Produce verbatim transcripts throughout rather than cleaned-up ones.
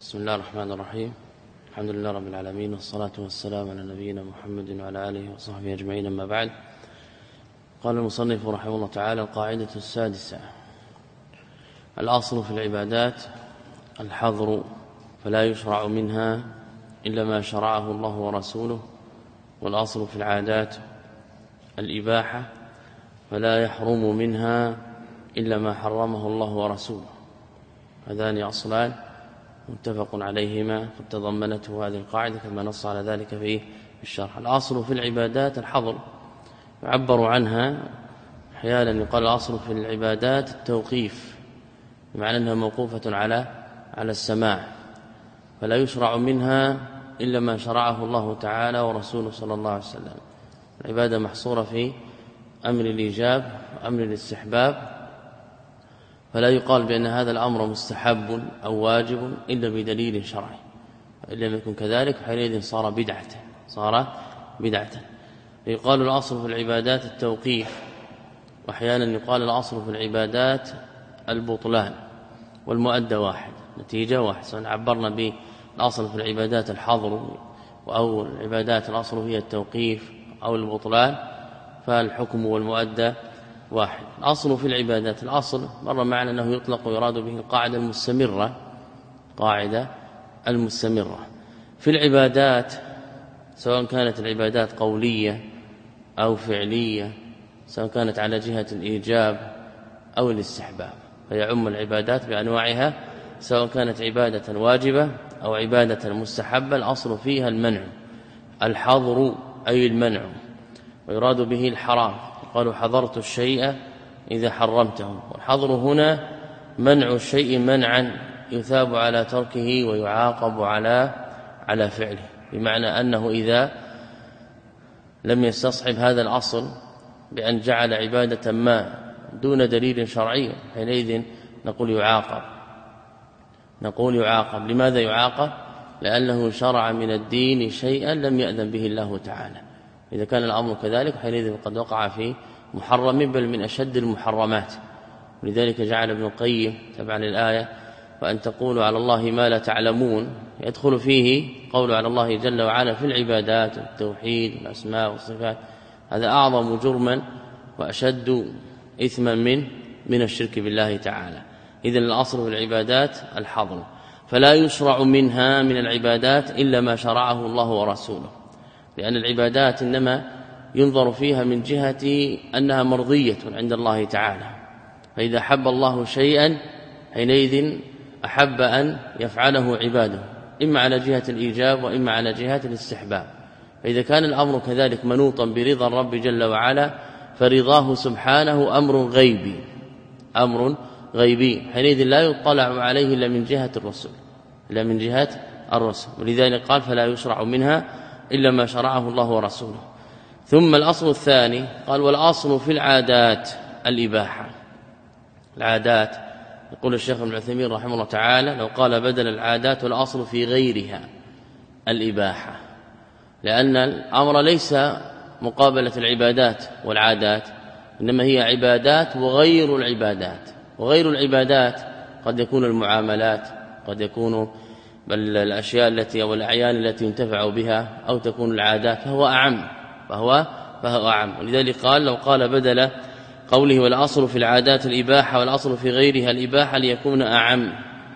بسم الله الرحمن الرحيم. الحمد لله رب العالمين، والصلاة والسلام على نبينا محمد وعلى آله وصحبه أجمعين، أما بعد. قال المصنف رحمه الله تعالى: القاعدة السادسة: الأصل في العبادات الحظر، فلا يشرع منها إلا ما شرعه الله ورسوله، والأصل في العادات الإباحة، فلا يحرم منها إلا ما حرمه الله ورسوله. هذان أصلان متفق عليهما، قد تضمنته هذه القاعدة كما نص على ذلك في الشرح. الأصل في العبادات الحظر، يعبر عنها أحيانا يقال الأصل في العبادات التوقيف، بمعنى أنها موقوفة على على السماع، فلا يشرع منها إلا ما شرعه الله تعالى ورسوله صلى الله عليه وسلم. العبادة محصورة في أمر الإيجاب وأمر الاستحباب، فلا يقال بأن هذا الأمر مستحب أو واجب إلا بدليل شرعي، إن لم يكن كذلك حينئذ صار بدعة صار بدعة يقال الأصل في العبادات التوقيف، وأحيانا يقال الأصل في العبادات البطلان، والمؤدى واحد، نتيجة واحد. سواء عبرنا بالأصل في العبادات الحظر أو العبادات الأصل هي التوقيف أو البطلان، فالحكم والمؤدى واحد. الأصل في العبادات، الأصل مر معنا أنه يطلق ويراد به القاعدة المستمرة، قاعدة المستمرة في العبادات، سواء كانت العبادات قولية أو فعلية، سواء كانت على جهة الإيجاب أو الاستحباب، فيعم العبادات بأنواعها، سواء كانت عبادة واجبة أو عبادة مستحبة. الأصل فيها المنع، الحظر أي المنع، ويراد به الحرام. قالوا حظرت الشيء إذا حرمته، والحظر هنا منع الشيء منعا يثاب على تركه ويعاقب على على فعله، بمعنى أنه إذا لم يستصحب هذا الأصل بأن جعل عبادة ما دون دليل شرعي، حينئذ نقول يعاقب نقول يعاقب لماذا يعاقب؟ لأنه شرع من الدين شيئا لم يأذن به الله تعالى. إذا كان الأمر كذلك حينئذ قد وقع في محرم، بل من أشد المحرمات. ولذلك جعل ابن القيم تبعا للآية: وأن تقولوا على الله ما لا تعلمون، يدخل فيه قول على الله جل وعلا في العبادات والتوحيد والأسماء والصفات، هذا أعظم جرما وأشد إثما من من الشرك بالله تعالى. إذن الأصل في العبادات الحظر، فلا يشرع منها من العبادات إلا ما شرعه الله ورسوله، لأن العبادات إنما ينظر فيها من جهة أنها مرضية عند الله تعالى، فإذا حب الله شيئا حينئذ أحب أن يفعله عباده، إما على جهة الإيجاب وإما على جهة الاستحباب. فإذا كان الأمر كذلك منوطا برضا الرب جل وعلا، فرضاه سبحانه أمر غيبي أمر غيبي حينئذ لا يطلع عليه إلا من جهة الرسل إلا من جهة الرسل ولذلك قال: فلا يشرع منها إلا ما شرعه الله ورسوله. ثم الأصل الثاني قال: والأصل في العادات الإباحة. العادات، يقول الشيخ ابن عثيمين رحمه الله تعالى: لو قال بدل العادات، والأصل في غيرها الإباحة، لأن الأمر ليس مقابلة العبادات والعادات، إنما هي عبادات وغير العبادات. وغير العبادات قد يكون المعاملات، قد يكون بل الأشياء التي أو الأعيان التي ينتفع بها، أو تكون العادات، فهو أعم فهو فهو أعم. ولذلك قال: لو قال بدل قوله والأصل في العادات الإباحة والأصل في غيرها الإباحة ليكون أعم،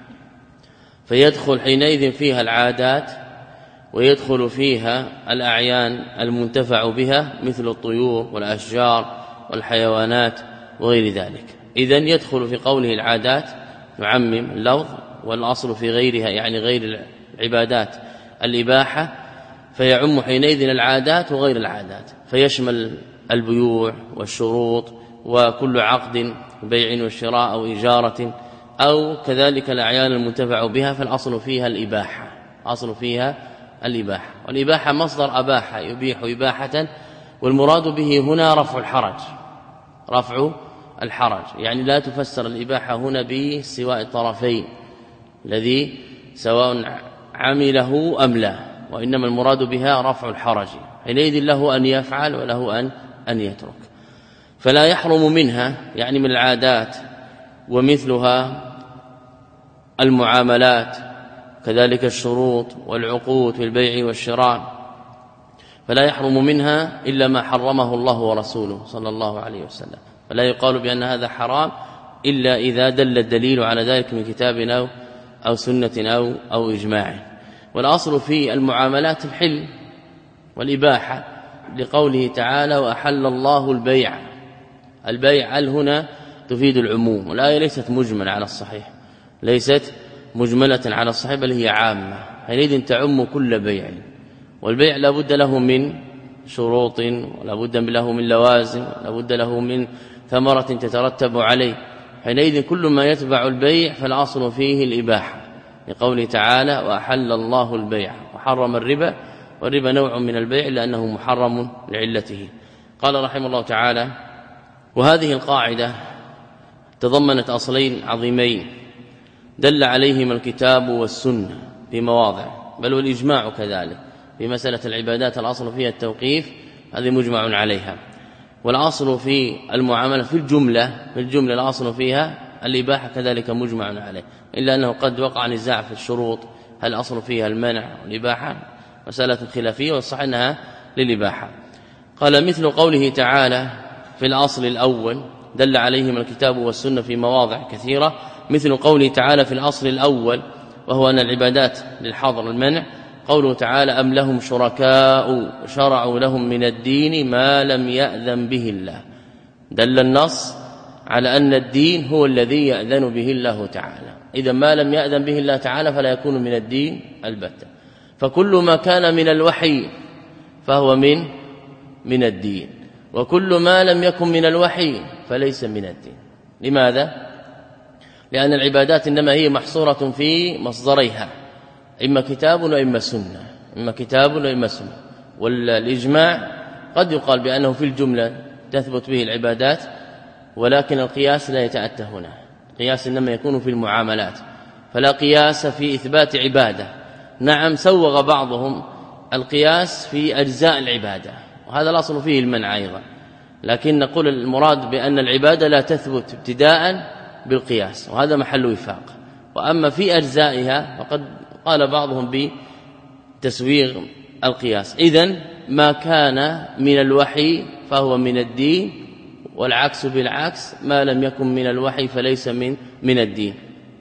فيدخل حينئذ فيها العادات ويدخل فيها الأعيان المنتفع بها مثل الطيور والأشجار والحيوانات وغير ذلك. إذن يدخل في قوله العادات يعمم اللفظ، والأصل في غيرها يعني غير العبادات الإباحة، فيعم حينئذ العادات وغير العادات، فيشمل البيوع والشروط وكل عقد بيع وشراء أو إجارة، أو كذلك الأعيان المنتفع بها، فالأصل فيها الإباحة أصل فيها الإباحة. والإباحة مصدر أباحة يبيح إباحة، والمراد به هنا رفع الحرج رفع الحرج يعني لا تفسر الإباحة هنا بسواء الطرفين الذي سواء عمله أم لا، وإنما المراد بها رفع الحرج، حينئذ له أن يفعل وله أن أن يترك. فلا يحرم منها يعني من العادات ومثلها المعاملات كذلك الشروط والعقود في البيع والشراء، فلا يحرم منها إلا ما حرمه الله ورسوله صلى الله عليه وسلم، فلا يقال بأن هذا حرام إلا إذا دل الدليل على ذلك من كتاب أو أو سنة أو أو إجماع. والأصل في المعاملات الحل والإباحة لقوله تعالى وأحل الله البيع. البيع هل هنا تفيد العموم، والآية ليست مجملة على الصحيح، ليست مجملة على الصحيح بل هي عامة، حينئذ تعم كل بيع، والبيع لا بد له من شروط ولا بد له من لوازم ولا بد له من ثمرة تترتب عليه، حينئذ كل ما يتبع البيع فالأصل فيه الإباحة لقوله تعالى وأحل الله البيع وحرم الربا، والربا نوع من البيع لأنه محرم لعلته. قال رحمه الله تعالى وهذه القاعدة تضمنت أصلين عظيمين دل عليهما الكتاب والسنة في مواضع، بل والإجماع كذلك في مسألة العبادات الأصل فيها التوقيف، هذه مجمع عليها. والأصل في المعاملة في الجملة في الجملة الأصل فيها الإباحة كذلك مجمع عليه، إلا أنه قد وقع نزاع في الشروط هل الأصل فيها المنع والإباحة، مسألة خلافية والصحيح أنها للإباحة. قال مثل قوله تعالى في الأصل الأول دل عليهما الكتاب والسنة في مواضع كثيرة، مثل قوله تعالى في الأصل الأول وهو أن العبادات للحظر المنع، قوله تعالى أم لهم شركاء شرعوا لهم من الدين ما لم يأذن به الله، دل النص على أن الدين هو الذي يأذن به الله تعالى، إذا ما لم يأذن به الله تعالى فلا يكون من الدين البتة، فكل ما كان من الوحي فهو من من الدين، وكل ما لم يكن من الوحي فليس من الدين. لماذا؟ لأن العبادات إنما هي محصورة في مصدريها، إما كتاب وإما سنة، إما كتاب وإما سنة. والإجماع قد يقال بأنه في الجملة تثبت به العبادات، ولكن القياس لا يتأتى هنا، القياس إنما يكون في المعاملات، فلا قياس في إثبات عبادة. نعم سوغ بعضهم القياس في أجزاء العبادة، وهذا الأصل فيه المنع أيضا، لكن نقول المراد بأن العبادة لا تثبت ابتداء بالقياس، وهذا محل وفاق. وأما في أجزائها فقد قال بعضهم بتسويغ القياس، إذن ما كان من الوحي فهو من الدين، والعكس بالعكس ما لم يكن من الوحي فليس من من الدين.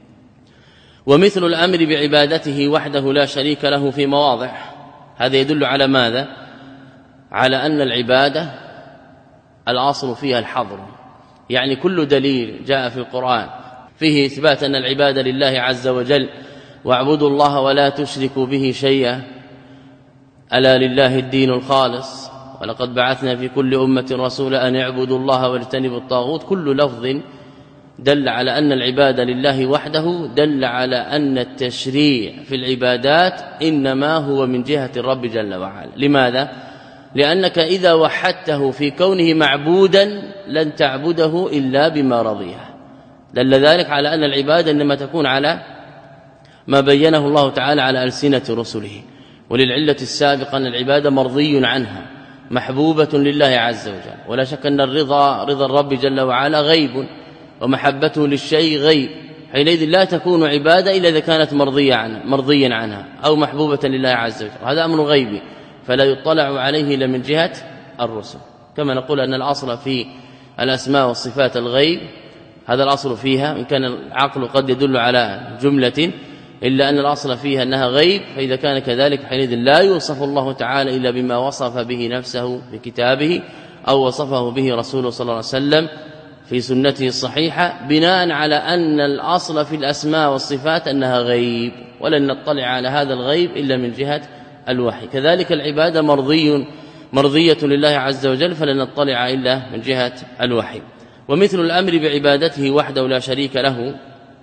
ومثل الأمر بعبادته وحده لا شريك له في مواضع، هذا يدل على ماذا؟ على أن العبادة الأصل فيها الحظر، يعني كل دليل جاء في القرآن فيه إثبات أن العبادة لله عز وجل واعبدوا الله ولا تشركوا به شيئا ألا لله الدين الخالص ولقد بعثنا في كل أمة رسولا أن يعبدوا الله واجتنبوا الطاغوت، كل لفظ دل على أن العبادة لله وحده دل على أن التشريع في العبادات إنما هو من جهة الرب جل وعلا. لماذا؟ لأنك إذا وحدته في كونه معبودا لن تعبده إلا بما رضيه، دل ذلك على أن العبادة إنما تكون على ما بينه الله تعالى على ألسنة رسله. وللعلة السابقة أن العبادة مرضي عنها محبوبة لله عز وجل، ولا شك أن الرضا رضا الرب جل وعلا غيب، ومحبته للشيء غيب، حينئذ لا تكون عبادة إلا إذا كانت مرضية عنها مرضيا عنها أو محبوبة لله عز وجل، هذا أمر غيبي فلا يطلع عليه إلا من جهة الرسل. كما نقول أن الأصل في الأسماء والصفات الغيب، هذا الأصل فيها، إن كان العقل قد يدل على جملة إلا أن الأصل فيها أنها غيب، فإذا كان كذلك حينئذ لا يوصف الله تعالى إلا بما وصف به نفسه في كتابه أو وصفه به رسوله صلى الله عليه وسلم في سنته الصحيحة، بناء على أن الأصل في الأسماء والصفات أنها غيب، ولن نطلع على هذا الغيب إلا من جهة الوحي. كذلك العبادة مرضي مرضية لله عز وجل فلن نطلع إلا من جهة الوحي. ومثل الأمر بعبادته وحده لا شريك له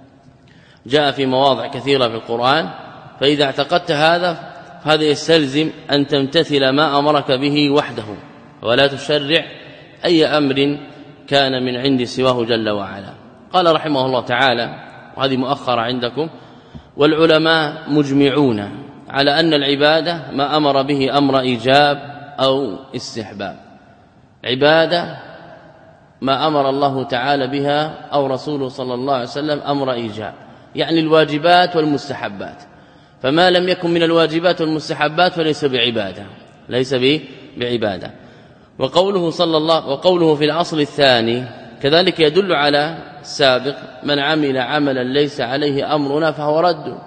جاء في مواضع كثيرة في القرآن، فإذا اعتقدت هذا فهذا يستلزم أن تمتثل ما أمرك به وحده، ولا تشرع أي أمر كان من عند سواه جل وعلا. قال رحمه الله تعالى، وهذه مؤخرة عندكم، والعلماء مجمعون على أن العبادة ما أمر به أمر إيجاب أو استحباب، عبادة ما أمر الله تعالى بها أو رسوله صلى الله عليه وسلم أمر إيجاب، يعني الواجبات والمستحبات، فما لم يكن من الواجبات والمستحبات فليس بعبادة ليس بعبادة. وقوله صلى الله وقوله في الأصل الثاني كذلك يدل على السابق من عمل عملا ليس عليه أمرنا فهو رد.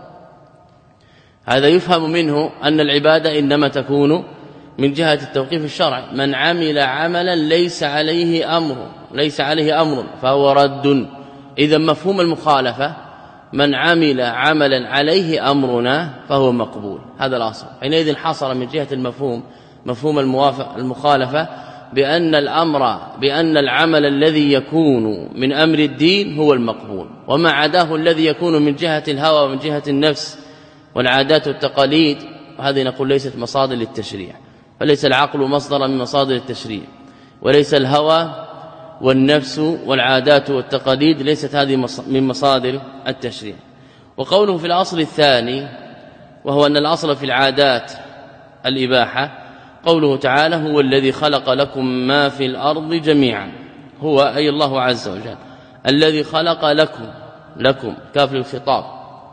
هذا يفهم منه أن العبادة إنما تكون من جهة التوقيف الشرعي. من عمل عملا ليس عليه أمر ليس عليه أمر فهو رد. إذا مفهوم المخالفة من عمل عملا عليه أمرنا فهو مقبول. هذا الأصل. حينئذ حصل من جهة المفهوم مفهوم الموافق المخالفة بأن الأمر بأن العمل الذي يكون من أمر الدين هو المقبول، وما عداه الذي يكون من جهة الهوى ومن جهة النفس والعادات والتقاليد هذه نقول ليست مصادر للتشريع. فليس العقل مصدرا من مصادر التشريع، وليس الهوى والنفس والعادات والتقاليد ليست هذه من مصادر التشريع. وقوله في الأصل الثاني وهو أن الأصل في العادات الإباحة قوله تعالى هو الذي خلق لكم ما في الأرض جميعا. هو أي الله عز وجل الذي خلق لكم لكم كاف الخطاب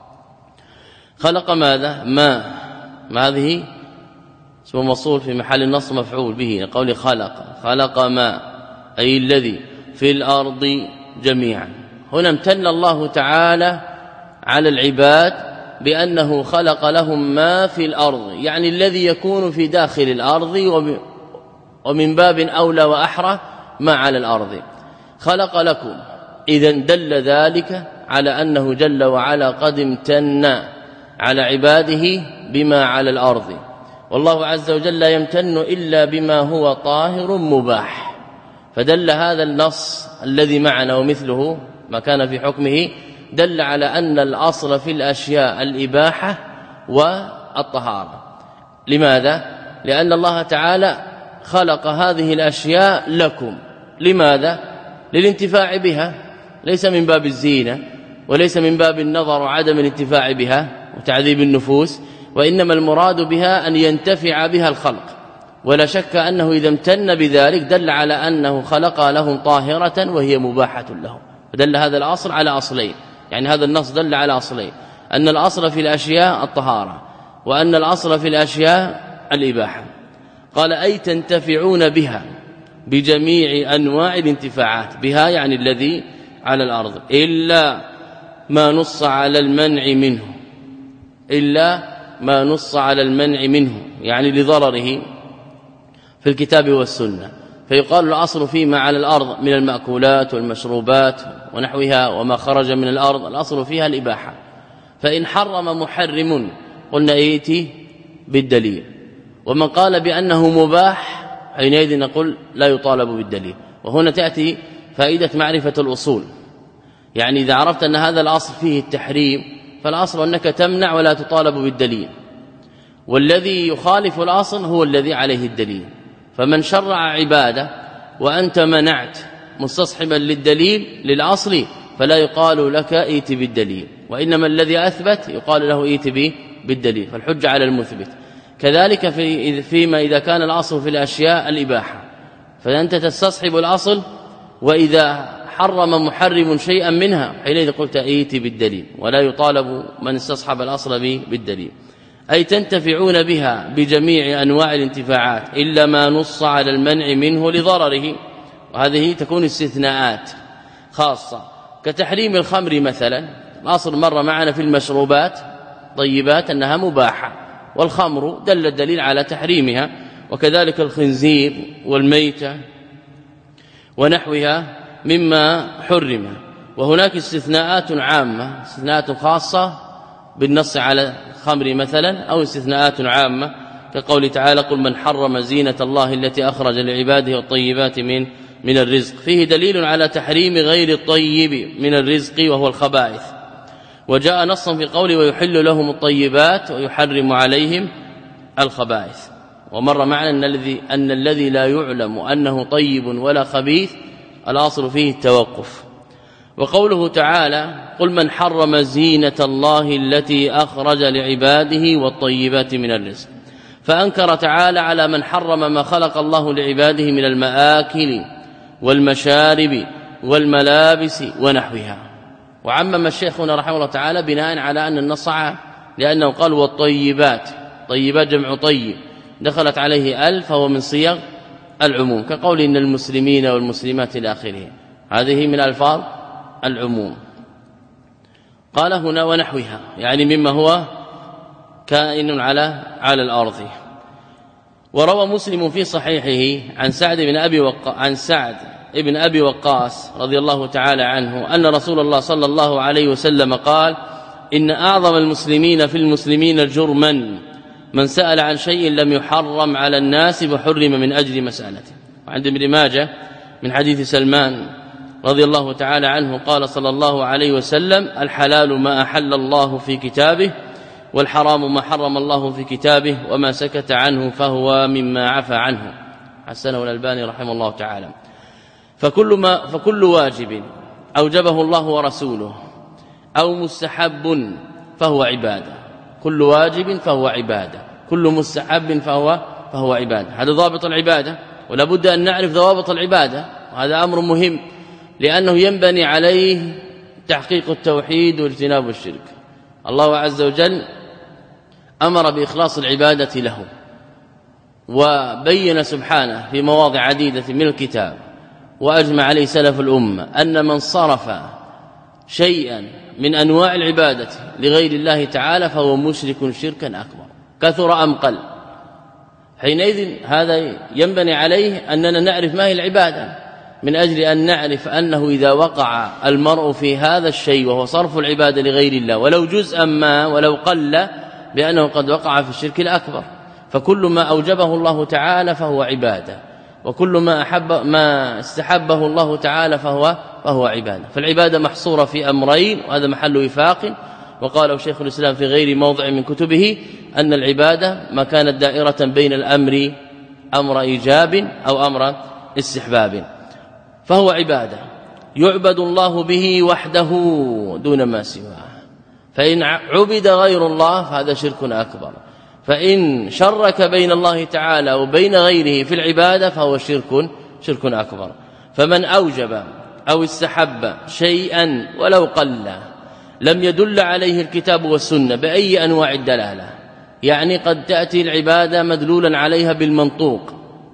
خلق ماذا؟ ما ما هذه اسم موصول في محل النصب مفعول به قول خلق خلق ما أي الذي في الأرض جميعا. هنا امتن الله تعالى على العباد بأنه خلق لهم ما في الأرض، يعني الذي يكون في داخل الأرض ومن باب أولى وأحرى ما على الأرض خلق لكم. إذن دل ذلك على أنه جل وعلا قد امتن على عباده بما على الأرض، والله عز وجل لا يمتن إلا بما هو طاهر مباح. فدل هذا النص الذي معنا ومثله ما كان في حكمه دل على أن الأصل في الأشياء الإباحة والطهارة. لماذا؟ لأن الله تعالى خلق هذه الأشياء لكم. لماذا؟ للانتفاع بها، ليس من باب الزينة وليس من باب النظر وعدم الانتفاع بها وتعذيب النفوس، وإنما المراد بها أن ينتفع بها الخلق. ولا شك أنه إذا امتن بذلك دل على أنه خلق لهم طاهرة وهي مباحة لهم. فدل هذا الأصل على أصلين، يعني هذا النص دل على أصلين، أن الأصل في الأشياء الطهارة وأن الأصل في الأشياء الإباحة. قال أي تنتفعون بها بجميع أنواع الانتفاعات، بها يعني الذي على الأرض، إلا ما نص على المنع منه إلا ما نص على المنع منه يعني لضرره في الكتاب والسنة. فيقال الأصل فيما على الأرض من المأكولات والمشروبات ونحوها وما خرج من الأرض الأصل فيها الإباحة. فإن حرم محرم قلنا ايتي بالدليل، ومن قال بأنه مباح حينئذ نقول لا يطالب بالدليل. وهنا تأتي فائدة معرفة الأصول، يعني إذا عرفت أن هذا الأصل فيه التحريم فالأصل أنك تمنع ولا تطالب بالدليل، والذي يخالف الأصل هو الذي عليه الدليل. فمن شرع عبادة وأنت منعت مستصحبا للدليل للأصل فلا يقال لك ائت بالدليل، وإنما الذي أثبت يقال له ائت بالدليل، فالحجة على المثبت. كذلك في فيما إذا كان الأصل في الأشياء الإباحة فأنت تستصحب الأصل، وإذا حرم محرم شيئا منها حينئذ قلت ائت بالدليل، ولا يطالب من استصحب الأصل بالدليل. أي تنتفعون بها بجميع أنواع الانتفاعات إلا ما نص على المنع منه لضرره، وهذه تكون استثناءات خاصة كتحريم الخمر مثلا. الأصل مر معنا في المشروبات طيبات أنها مباحة، والخمر دل الدليل على تحريمها، وكذلك الخنزير والميتة ونحوها مما حرم. وهناك استثناءات عامة، استثناءات خاصة بالنص على الخمر مثلا، أو استثناءات عامة كقول تعالى قل من حرم زينة الله التي أخرج لعباده والطيبات من من الرزق. فيه دليل على تحريم غير الطيب من الرزق وهو الخبائث. وجاء نصا في قوله ويحل لهم الطيبات ويحرم عليهم الخبائث. ومر معنا أن الذي أن الذي لا يعلم أنه طيب ولا خبيث الأصل فيه التوقف. وقوله تعالى قل من حرم زينة الله التي أخرج لعباده والطيبات من الرزق، فأنكر تعالى على من حرم ما خلق الله لعباده من المآكل والمشارب والملابس ونحوها. وعمم الشيخ هنا رحمه الله تعالى بناء على أن النص لأنه قال والطيبات، طيبات جمع طيب دخلت عليه ال فهو من صيغ العموم، كقول إن المسلمين والمسلمات إلى آخره، هذه من ألفاظ العموم. قال هنا ونحوها، يعني مما هو كائن على على الأرض. وروى مسلم في صحيحه عن سعد بن أبي وق... عن سعد ابن أبي وقاص رضي الله تعالى عنه أن رسول الله صلى الله عليه وسلم قال إن أعظم المسلمين في المسلمين جرما من سأل عن شيء لم يحرم على الناس وحرم من أجل مسألته. وعند ابن ماجه من حديث سلمان رضي الله تعالى عنه قال صلى الله عليه وسلم الحلال ما أحل الله في كتابه والحرام ما حرم الله في كتابه وما سكت عنه فهو مما عفى عنه. حسنه الألباني رحمه الله تعالى. فكل ما فكل واجب أوجبه الله ورسوله أو مستحب فهو عبادة، كل واجب فهو عبادة، كل مستحب فهو فهو عبادة. هذا ضابط العبادة، ولا بد أن نعرف ضوابط العبادة، وهذا أمر مهم لأنه ينبني عليه تحقيق التوحيد واجتناب الشرك. الله عز وجل أمر بإخلاص العبادة له، وبين سبحانه في مواضع عديدة من الكتاب وأجمع عليه سلف الأمة أن من صرف شيئا من أنواع العبادة لغير الله تعالى فهو مشرك شركا أكبر كثر أم قل. حينئذ هذا ينبني عليه أننا نعرف ما هي العبادة، من أجل أن نعرف أنه إذا وقع المرء في هذا الشيء وهو صرف العبادة لغير الله ولو جزءا ما ولو قل بأنه قد وقع في الشرك الأكبر. فكل ما أوجبه الله تعالى فهو عبادة، وكل ما أحب ما استحبه الله تعالى فهو فهو عبادة. فالعبادة محصورة في أمرين، وهذا محل وفاق، وقاله شيخ الإسلام في غير موضع من كتبه أن العبادة ما كانت دائرة بين الأمر أمر إيجاب أو أمر استحباب، فهو عبادة يعبد الله به وحده دون ما سواه. فإن عبد غير الله فهذا شرك أكبر، فإن شرك بين الله تعالى وبين غيره في العبادة فهو شرك شرك أكبر. فمن أوجب أو استحب شيئا ولو قل لم يدل عليه الكتاب والسنة بأي أنواع الدلالة، يعني قد تأتي العبادة مدلولا عليها بالمنطوق،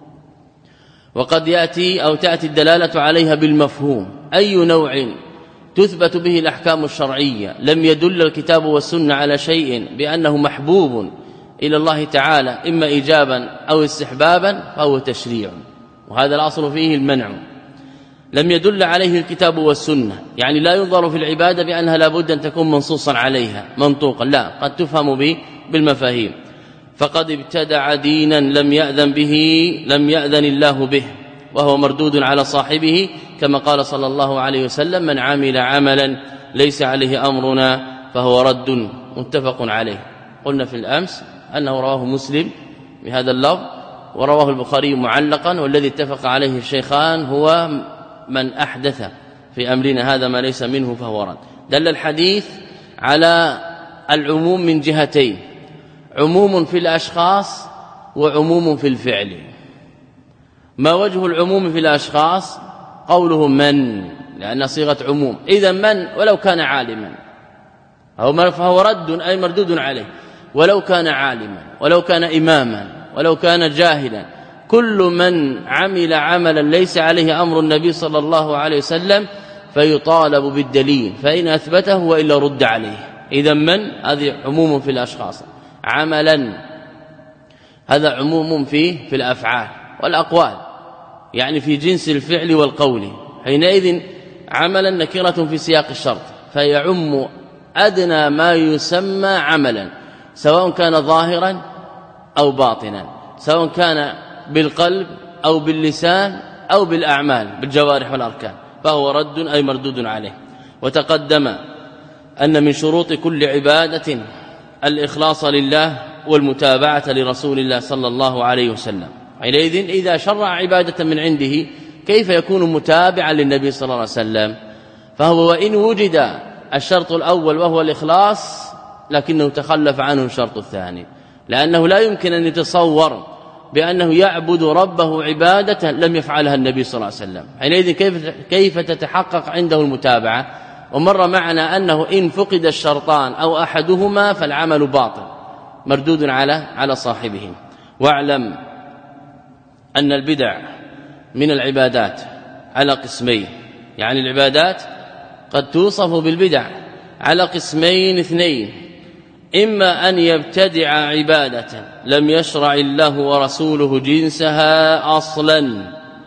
وقد يأتي أو تأتي الدلالة عليها بالمفهوم. أي نوع تثبت به الأحكام الشرعية لم يدل الكتاب والسنة على شيء بأنه محبوب إلى الله تعالى إما إيجابا أو استحبابا فهو تشريع، وهذا الأصل فيه المنع. لم يدل عليه الكتاب والسنة، يعني لا ينظر في العبادة بأنها لابد أن تكون منصوصا عليها منطوقا، لا، قد تفهم به بالمفاهيم. فقد ابتدع دينا لم يأذن به لم يأذن الله به، وهو مردود على صاحبه، كما قال صلى الله عليه وسلم من عمل عملا ليس عليه أمرنا فهو رد، متفق عليه. قلنا في الأمس أنه رواه مسلم بهذا اللفظ، ورواه البخاري معلقا، والذي اتفق عليه الشيخان هو من أحدث في أمرنا هذا ما ليس منه فهو رد. دل الحديث على العموم من جهتين، عموم في الأشخاص وعموم في الفعل. ما وجه العموم في الأشخاص؟ قوله من، لأن صيغة عموم، إذا من ولو كان عالما أو فهو رد أي مردود عليه، ولو كان عالما ولو كان إماما ولو كان جاهلا، كل من عمل عملا ليس عليه أمر النبي صلى الله عليه وسلم فيطالب بالدليل، فإن أثبته وإلا رد عليه. إذا من هذه عموم في الأشخاص. عملا هذا عموم في في الأفعال والأقوال، يعني في جنس الفعل والقول. حينئذ عملا نكرة في سياق الشرط، فيعم أدنى ما يسمى عملا، سواء كان ظاهرا أو باطنا، سواء كان بالقلب أو باللسان أو بالأعمال بالجوارح والأركان، فهو رد أي مردود عليه. وتقدم أن من شروط كل عبادة الإخلاص لله والمتابعة لرسول الله صلى الله عليه وسلم. حينئذ إذا شرع عبادة من عنده كيف يكون متابعا للنبي صلى الله عليه وسلم؟ فهو وإن وجد الشرط الأول وهو الإخلاص لكنه تخلف عنه الشرط الثاني، لأنه لا يمكن أن يتصور بأنه يعبد ربه عبادة لم يفعلها النبي صلى الله عليه وسلم. حينئذ كيف كيف تتحقق عنده المتابعة؟ ومر معنا أنه إن فقد الشرطان أو أحدهما فالعمل باطل مردود على على صاحبه. واعلم أن البدع من العبادات على قسمين، يعني العبادات قد توصف بالبدع على قسمين اثنين: إما أن يبتدع عبادة لم يشرع الله ورسوله جنسها أصلا،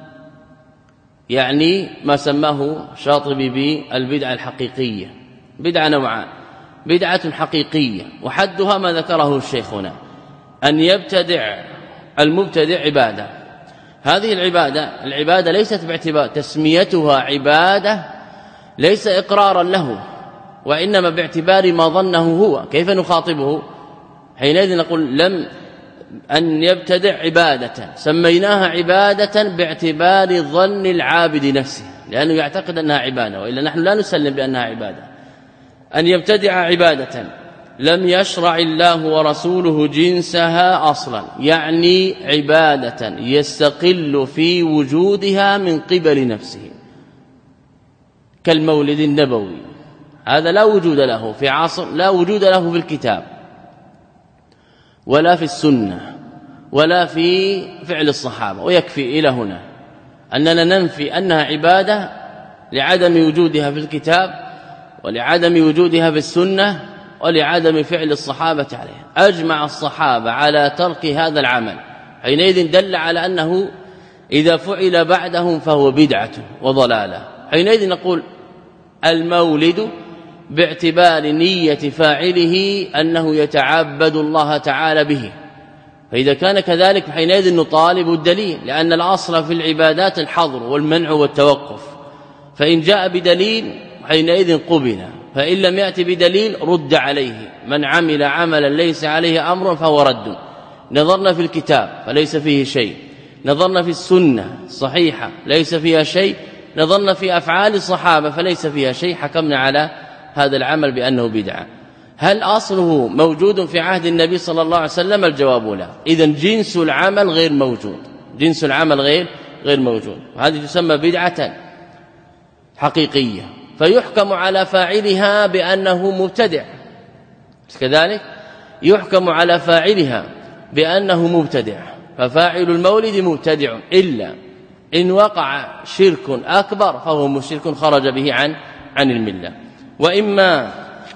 يعني ما سماه شاطبي بالبدعة الحقيقية. بدعة نوعان: بدعة حقيقية وحدها ما ذكره الشيخ هنا، أن يبتدع المبتدع عبادة. هذه العبادة العبادة ليست باعتبار تسميتها عبادة ليس إقرارا له، وإنما باعتبار ما ظنه هو. كيف نخاطبه حينئذ؟ نقول لم أن يبتدع عبادة سميناها عبادة باعتبار ظن العابد نفسه، لأنه يعتقد أنها عبادة، وإلا نحن لا نسلم بأنها عبادة. أن يبتدع عبادة لم يشرع الله ورسوله جنسها أصلا، يعني عبادة يستقل في وجودها من قبل نفسه، كالمولد النبوي. هذا لا وجود له في عصر، لا وجود له في الكتاب ولا في السنة ولا في فعل الصحابة. ويكفي إلى هنا أننا ننفي أنها عبادة لعدم وجودها في الكتاب ولعدم وجودها في السنة ولعدم فعل الصحابة عليها. أجمع الصحابة على ترك هذا العمل، حينئذ دل على أنه إذا فعل بعدهم فهو بدعة وضلالة. حينئذ نقول المولد باعتبار نية فاعله أنه يتعبد الله تعالى به، فإذا كان كذلك حينئذ نطالب الدليل، لأن الأصل في العبادات الحظر والمنع والتوقف، فإن جاء بدليل حينئذ قبل، فإن لم يأتي بدليل رد عليه. من عمل عملا ليس عليه أمر فهو رد. نظرنا في الكتاب فليس فيه شيء، نظرنا في السنة الصحيحة ليس فيها شيء، نظرنا في أفعال الصحابة فليس فيها شيء، حكمنا على هذا العمل بأنه بدعة. هل أصله موجود في عهد النبي صلى الله عليه وسلم؟ الجواب لا. إذن جنس العمل غير موجود، جنس العمل غير غير موجود، وهذه تسمى بدعة حقيقية، فيحكم على فاعلها بأنه مبتدع. كذلك يحكم على فاعلها بأنه مبتدع، ففاعل المولد مبتدع، إلا إن وقع شرك أكبر فهو مشرك خرج به عن عن الملة. وإما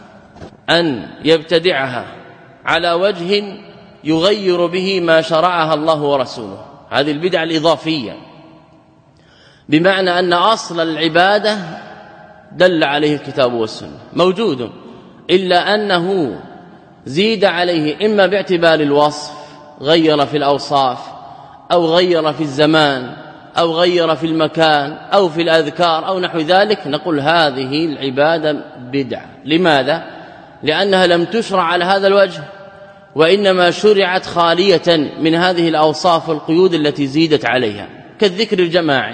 أن يبتدعها على وجه يغير به ما شرعها الله ورسوله، هذه البدعة الإضافية، بمعنى أن أصل العبادة دل عليه الكتاب والسنة موجود، إلا أنه زيد عليه إما باعتبار الوصف، غير في الأوصاف أو غير في الزمان أو غير في المكان أو في الأذكار أو نحو ذلك، نقول هذه العبادة بدعة. لماذا؟ لأنها لم تشرع على هذا الوجه، وإنما شرعت خالية من هذه الأوصاف والقيود التي زيدت عليها، كالذكر الجماعي،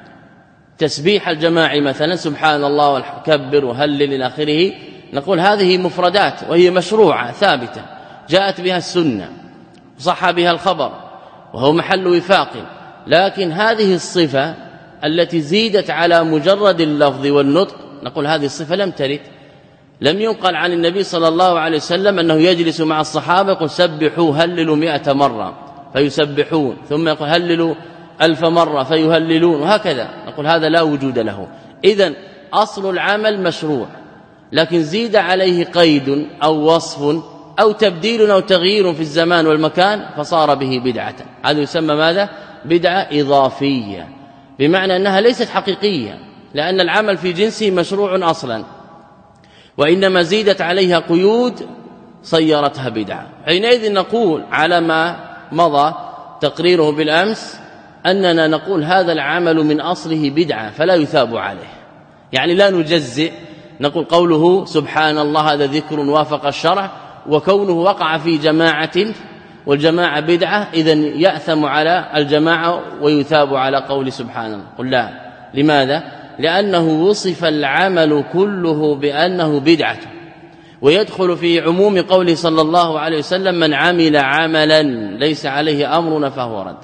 تسبيح الجماعي مثلا، سبحان الله والكبر وهلل إلى آخره، نقول هذه مفردات وهي مشروعة ثابتة جاءت بها السنة وصح بها الخبر وهو محل وفاق. لكن هذه الصفة التي زيدت على مجرد اللفظ والنطق، نقول هذه الصفة لم ترد، لم ينقل عن النبي صلى الله عليه وسلم أنه يجلس مع الصحابة يقول سبحوا هللوا مئة مرة فيسبحون، ثم يقول هللوا ألف مرة فيهللون، وهكذا. نقول هذا لا وجود له. إذن أصل العمل مشروع، لكن زيد عليه قيد أو وصف أو تبديل أو تغيير في الزمان والمكان فصار به بدعة. هذا يسمى ماذا؟ بدعة إضافية، بمعنى أنها ليست حقيقية، لأن العمل في جنسه مشروع أصلا، وإنما زيدت عليها قيود صيرتها بدعة. حينئذ نقول على ما مضى تقريره بالأمس أننا نقول هذا العمل من أصله بدعة فلا يثاب عليه، يعني لا نجزئ، نقول قوله سبحان الله هذا ذكر وافق الشرع، وكونه وقع في جماعة والجماعة بدعة إذن يأثم على الجماعة ويثاب على قول سبحان الله. قل لا. لماذا؟ لأنه وصف العمل كله بأنه بدعة، ويدخل في عموم قوله صلى الله عليه وسلم من عمل عملا ليس عليه أمرنا فهو رد،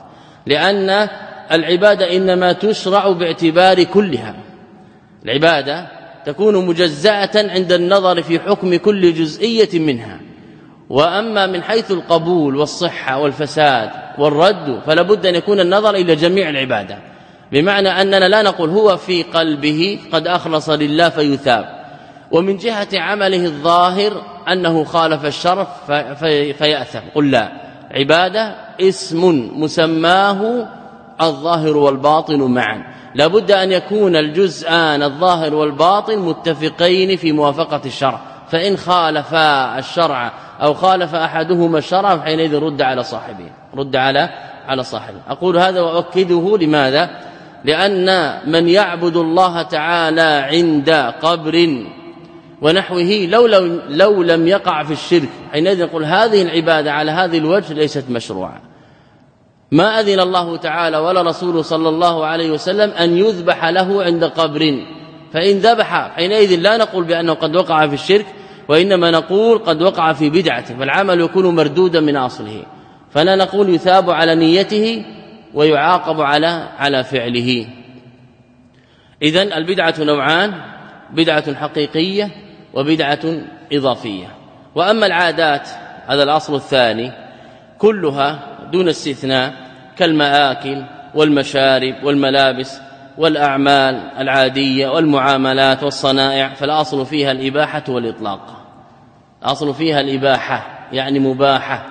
لأن العبادة إنما تشرع باعتبار كلها. العبادة تكون مجزأة عند النظر في حكم كل جزئية منها. وأما من حيث القبول والصحة والفساد والرد فلا بد أن يكون النظر إلى جميع العبادة، بمعنى أننا لا نقول هو في قلبه قد أخلص لله فيثاب، ومن جهة عمله الظاهر أنه خالف الشرع فيأثم. قل لا، عبادة اسم مسماه الظاهر والباطن معا، لا بد أن يكون الجزءان الظاهر والباطن متفقين في موافقة الشرع، فإن خالفا الشرع أو خالف أحدهما الشرع فحينئذ رد على صاحبه رد على على صاحبه. أقول هذا وأؤكده. لماذا؟ لأن من يعبد الله تعالى عند قبر ونحوه لو, لو, لو لم يقع في الشرك حينئذ نقول هذه العبادة على هذه الوجه ليست مشروعة. ما أذن الله تعالى ولا رسوله صلى الله عليه وسلم أن يذبح له عند قبر، فإن ذبح حينئذ لا نقول بأنه قد وقع في الشرك، وإنما نقول قد وقع في بدعة، فالعمل يكون مردودا من أصله، فلا نقول يثاب على نيته ويعاقب على على فعله. إذن البدعة نوعان: بدعة حقيقية وبدعة إضافية. وأما العادات هذا الأصل الثاني كلها دون استثناء كالمآكل والمشارب والملابس والأعمال العادية والمعاملات والصنائع، فالأصل فيها الإباحة والإطلاق. الأصل فيها الإباحة يعني مباحة،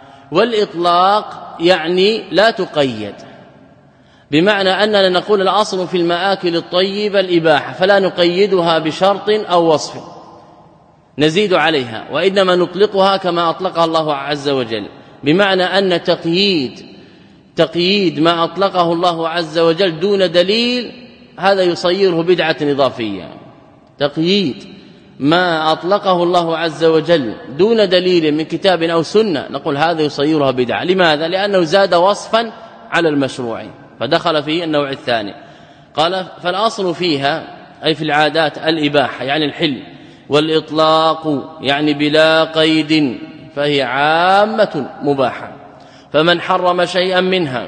والإطلاق يعني لا تقيد، بمعنى أننا نقول الأصل في المآكل الطيبة الإباحة فلا نقيدها بشرط أو وصف نزيد عليها، وإنما نطلقها كما أطلقها الله عز وجل، بمعنى أن تقييد تقييد ما أطلقه الله عز وجل دون دليل هذا يصيره بدعة إضافية. تقييد ما أطلقه الله عز وجل دون دليل من كتاب أو سنة نقول هذا يصيرها بدعة. لماذا؟ لأنه زاد وصفا على المشروع فدخل فيه النوع الثاني. قال فالأصل فيها أي في العادات الإباحة يعني الحل، والإطلاق يعني بلا قيد فهي عامة مباحة، فمن حرم شيئا منها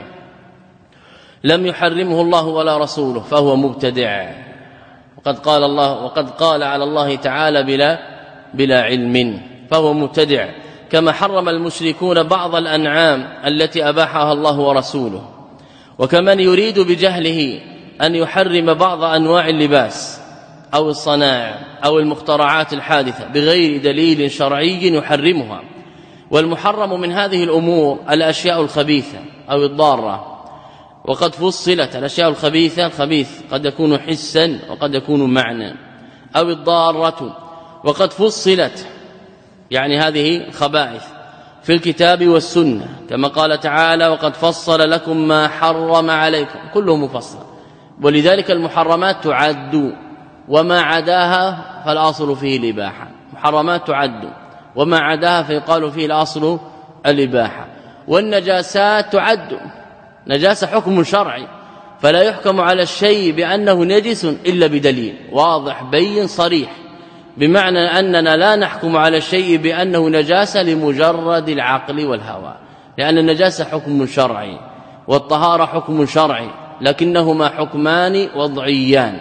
لم يحرمه الله ولا رسوله فهو مبتدع، وقد قال الله وقد قال على الله تعالى بلا بلا علم فهو مبتدع، كما حرم المشركون بعض الأنعام التي أباحها الله ورسوله، وكمن يريد بجهله أن يحرم بعض أنواع اللباس أو الصنائع أو المخترعات الحادثة بغير دليل شرعي يحرمها. والمحرم من هذه الأمور الأشياء الخبيثة أو الضارة، وقد فصلت الأشياء الخبيثة الخبيث قد يكون حسا وقد يكون معنى، أو الضارة وقد فصلت يعني هذه خبائث في الكتاب والسنة، كما قال تعالى وقد فصل لكم ما حرم عليكم، كله مفصل. ولذلك المحرمات تعد وما عداها فالأصل فيه الإباحة، محرمات تعد وما عداها فيقال فيه الأصل الإباحة. والنجاسات تعد، نجاسة حكم شرعي فلا يحكم على الشيء بأنه نجس إلا بدليل واضح بين صريح، بمعنى أننا لا نحكم على الشيء بأنه نجاسة لمجرد العقل والهوى، لأن النجاسة حكم شرعي والطهارة حكم شرعي، لكنهما حكمان وضعيان،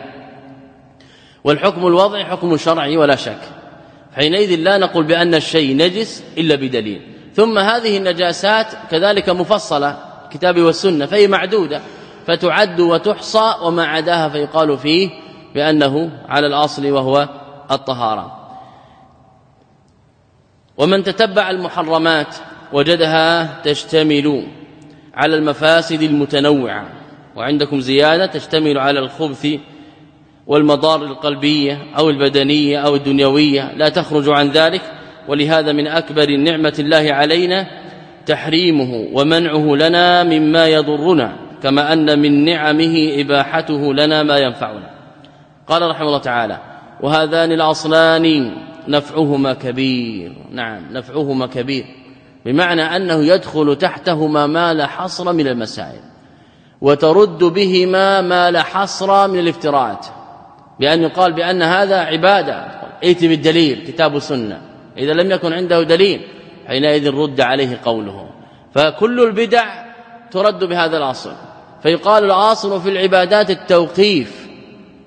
والحكم الوضعي حكم شرعي ولا شك، حينئذ لا نقول بأن الشيء نجس إلا بدليل. ثم هذه النجاسات كذلك مفصلة كتاب والسنة فهي معدودة فتعد وتحصى، وما عداها فيقال فيه بأنه على الأصل وهو الطهارة. ومن تتبع المحرمات وجدها تشتمل على المفاسد المتنوعة، وعندكم زيادة تشتمل على الخبث والمضار القلبية أو البدنية أو الدنيوية لا تخرج عن ذلك. ولهذا من أكبر نعمة الله علينا تحريمه ومنعه لنا مما يضرنا، كما أن من نعمه إباحته لنا ما ينفعنا. قال رحمه الله تعالى وهذان الأصلان نفعهما كبير. نعم نفعهما كبير، بمعنى أنه يدخل تحتهما ما لا حصر من المسائل، وترد بهما ما لا حصر من الافتراءات، بأن يقال بأن هذا عبادة ائت بالدليل كتاب السنة، إذا لم يكن عنده دليل حينئذ رد عليه قوله. فكل البدع ترد بهذا الأصل، فيقال الأصل في العبادات التوقيف،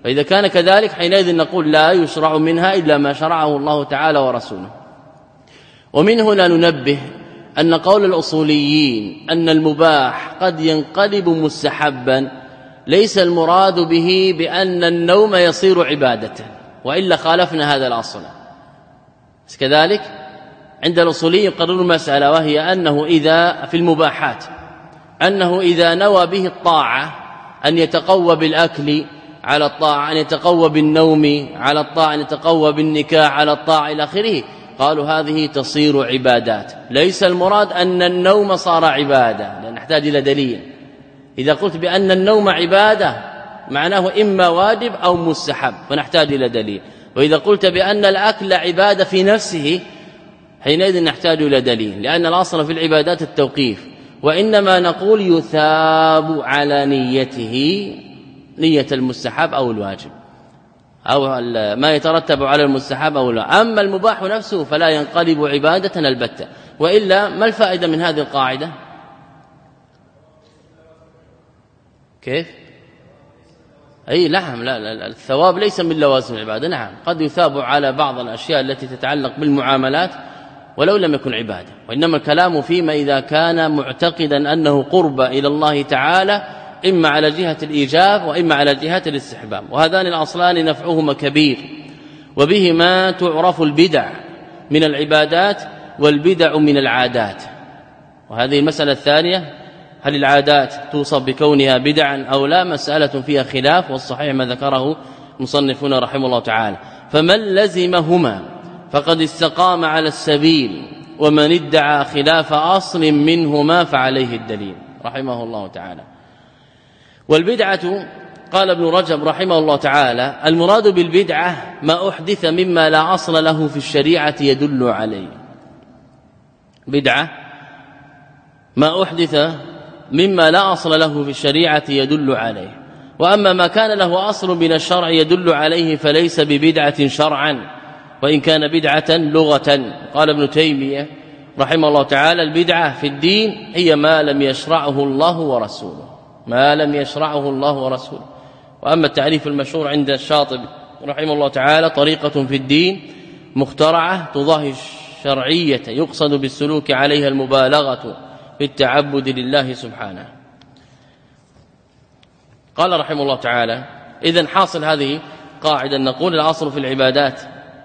فإذا كان كذلك حينئذ نقول لا يشرع منها إلا ما شرعه الله تعالى ورسوله. ومن هنا ننبه أن قول الأصوليين أن المباح قد ينقلب مستحبا ليس المراد به بأن النوم يصير عبادة، وإلا خالفنا هذا الأصل. كذلك عند الأصوليين يقررون مسألة، وهي أنه إذا في المباحات أنه إذا نوى به الطاعة أن يتقوى بالأكل على الطاعة، أن يتقوى بالنوم على الطاعة، أن يتقوى بالنكاح على الطاعة إلى آخره، قالوا هذه تصير عبادات. ليس المراد أن النوم صار عبادة، لأن نحتاج إلى دليل. إذا قلت بأن النوم عبادة معناه إما واجب أو مستحب، فنحتاج إلى دليل. وإذا قلت بأن الأكل عبادة في نفسه حينئذ نحتاج إلى دليل، لأن الأصل في العبادات التوقيف، وإنما نقول يثاب على نيته، نية المستحب أو الواجب أو ما يترتب على المستحب أو لا. أما المباح نفسه فلا ينقلب عبادة البتة. وإلا ما الفائدة من هذه القاعدة؟ كيف؟ أي نعم، لا, لا الثواب ليس من لوازم العبادة. نعم قد يثاب على بعض الأشياء التي تتعلق بالمعاملات ولو لم يكن عبادة، وإنما الكلام فيما إذا كان معتقدا أنه قرب إلى الله تعالى إما على جهة الإيجاب وإما على جهة الاستحباب، وهذان الأصلان نفعهما كبير، وبهما تعرف البدع من العبادات والبدع من العادات. وهذه المسألة الثانية، هل العادات توصف بكونها بدعا أو لا؟ مسألة فيها خلاف، والصحيح ما ذكره مصنفون رحمه الله تعالى. فمن لزمهما فقد استقام على السبيل، ومن ادعى خلاف أصل منهما فعليه الدليل، رحمه الله تعالى. والبدعة قال ابن رجب رحمه الله تعالى المراد بالبدعة ما أحدث مما لا أصل له في الشريعة يدل عليه. بدعة ما أحدث مما لا أصل له في الشريعة يدل عليه، وأما ما كان له أصل من الشرع يدل عليه فليس ببدعة شرعا وإن كان بدعة لغة. قال ابن تيمية رحمه الله تعالى البدعة في الدين هي ما لم يشرعه الله ورسوله، ما لم يشرعه الله ورسوله. وأما التعريف المشهور عند الشاطبي رحمه الله تعالى طريقة في الدين مخترعة تضاهي الشرعية يقصد بالسلوك عليها المبالغة في التعبد لله سبحانه. قال رحمه الله تعالى إذن حاصل هذه قاعدة، نقول الأصل في العبادات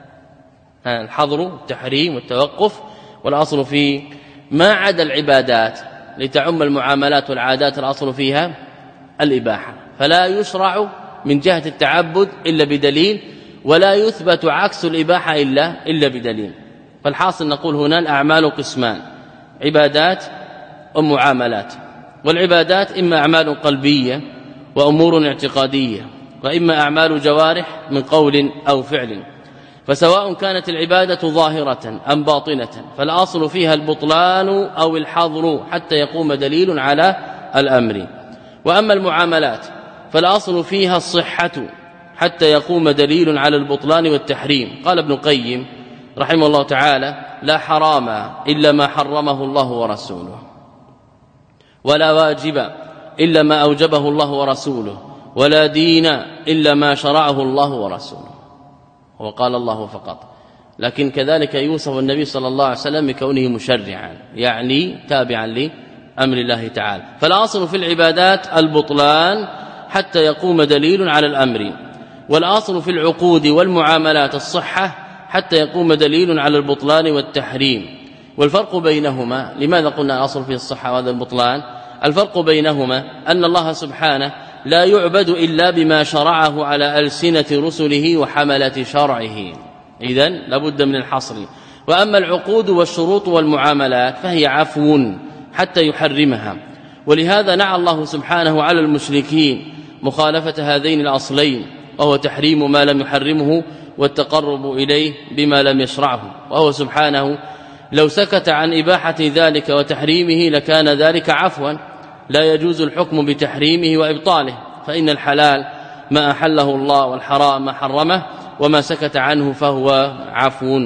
الحظر والتحريم والتوقف، والأصل في ما عدا العبادات لتعم المعاملات والعادات الأصل فيها الإباحة، فلا يشرع من جهة التعبد إلا بدليل، ولا يثبت عكس الإباحة إلا إلا بدليل. فالحاصل نقول هنا الأعمال قسمان، عبادات ومعاملات. والعبادات إما أعمال قلبية وأمور اعتقادية، وإما أعمال جوارح من قول أو فعل، فسواء كانت العبادة ظاهرة أم باطنة فالأصل فيها البطلان أو الحظر حتى يقوم دليل على الأمر. وأما المعاملات فالأصل فيها الصحة حتى يقوم دليل على البطلان والتحريم. قال ابن القيم رحمه الله تعالى لا حرام إلا ما حرمه الله ورسوله، ولا واجب إلا ما أوجبه الله ورسوله، ولا دين إلا ما شرعه الله ورسوله. وقال الله فقط، لكن كذلك يوصف النبي صلى الله عليه وسلم بكونه مشرعا، يعني تابعا لأمر الله تعالى. فالأصل في العبادات البطلان حتى يقوم دليل على الأمر، والأصل في العقود والمعاملات الصحة حتى يقوم دليل على البطلان والتحريم. والفرق بينهما، لماذا قلنا الأصل في الصحة وهذا البطلان؟ الفرق بينهما أن الله سبحانه لا يعبد إلا بما شرعه على ألسنة رسله وحملة شرعه، إذن لابد من الحصر. وأما العقود والشروط والمعاملات فهي عفو حتى يحرمها، ولهذا نعى الله سبحانه على المشركين مخالفة هذين الأصلين، وهو تحريم ما لم يحرمه والتقرب إليه بما لم يشرعه. وهو سبحانه لو سكت عن إباحة ذلك وتحريمه لكان ذلك عفوا، لا يجوز الحكم بتحريمه وإبطاله، فإن الحلال ما أحله الله والحرام ما حرمه، وما سكت عنه فهو عفو.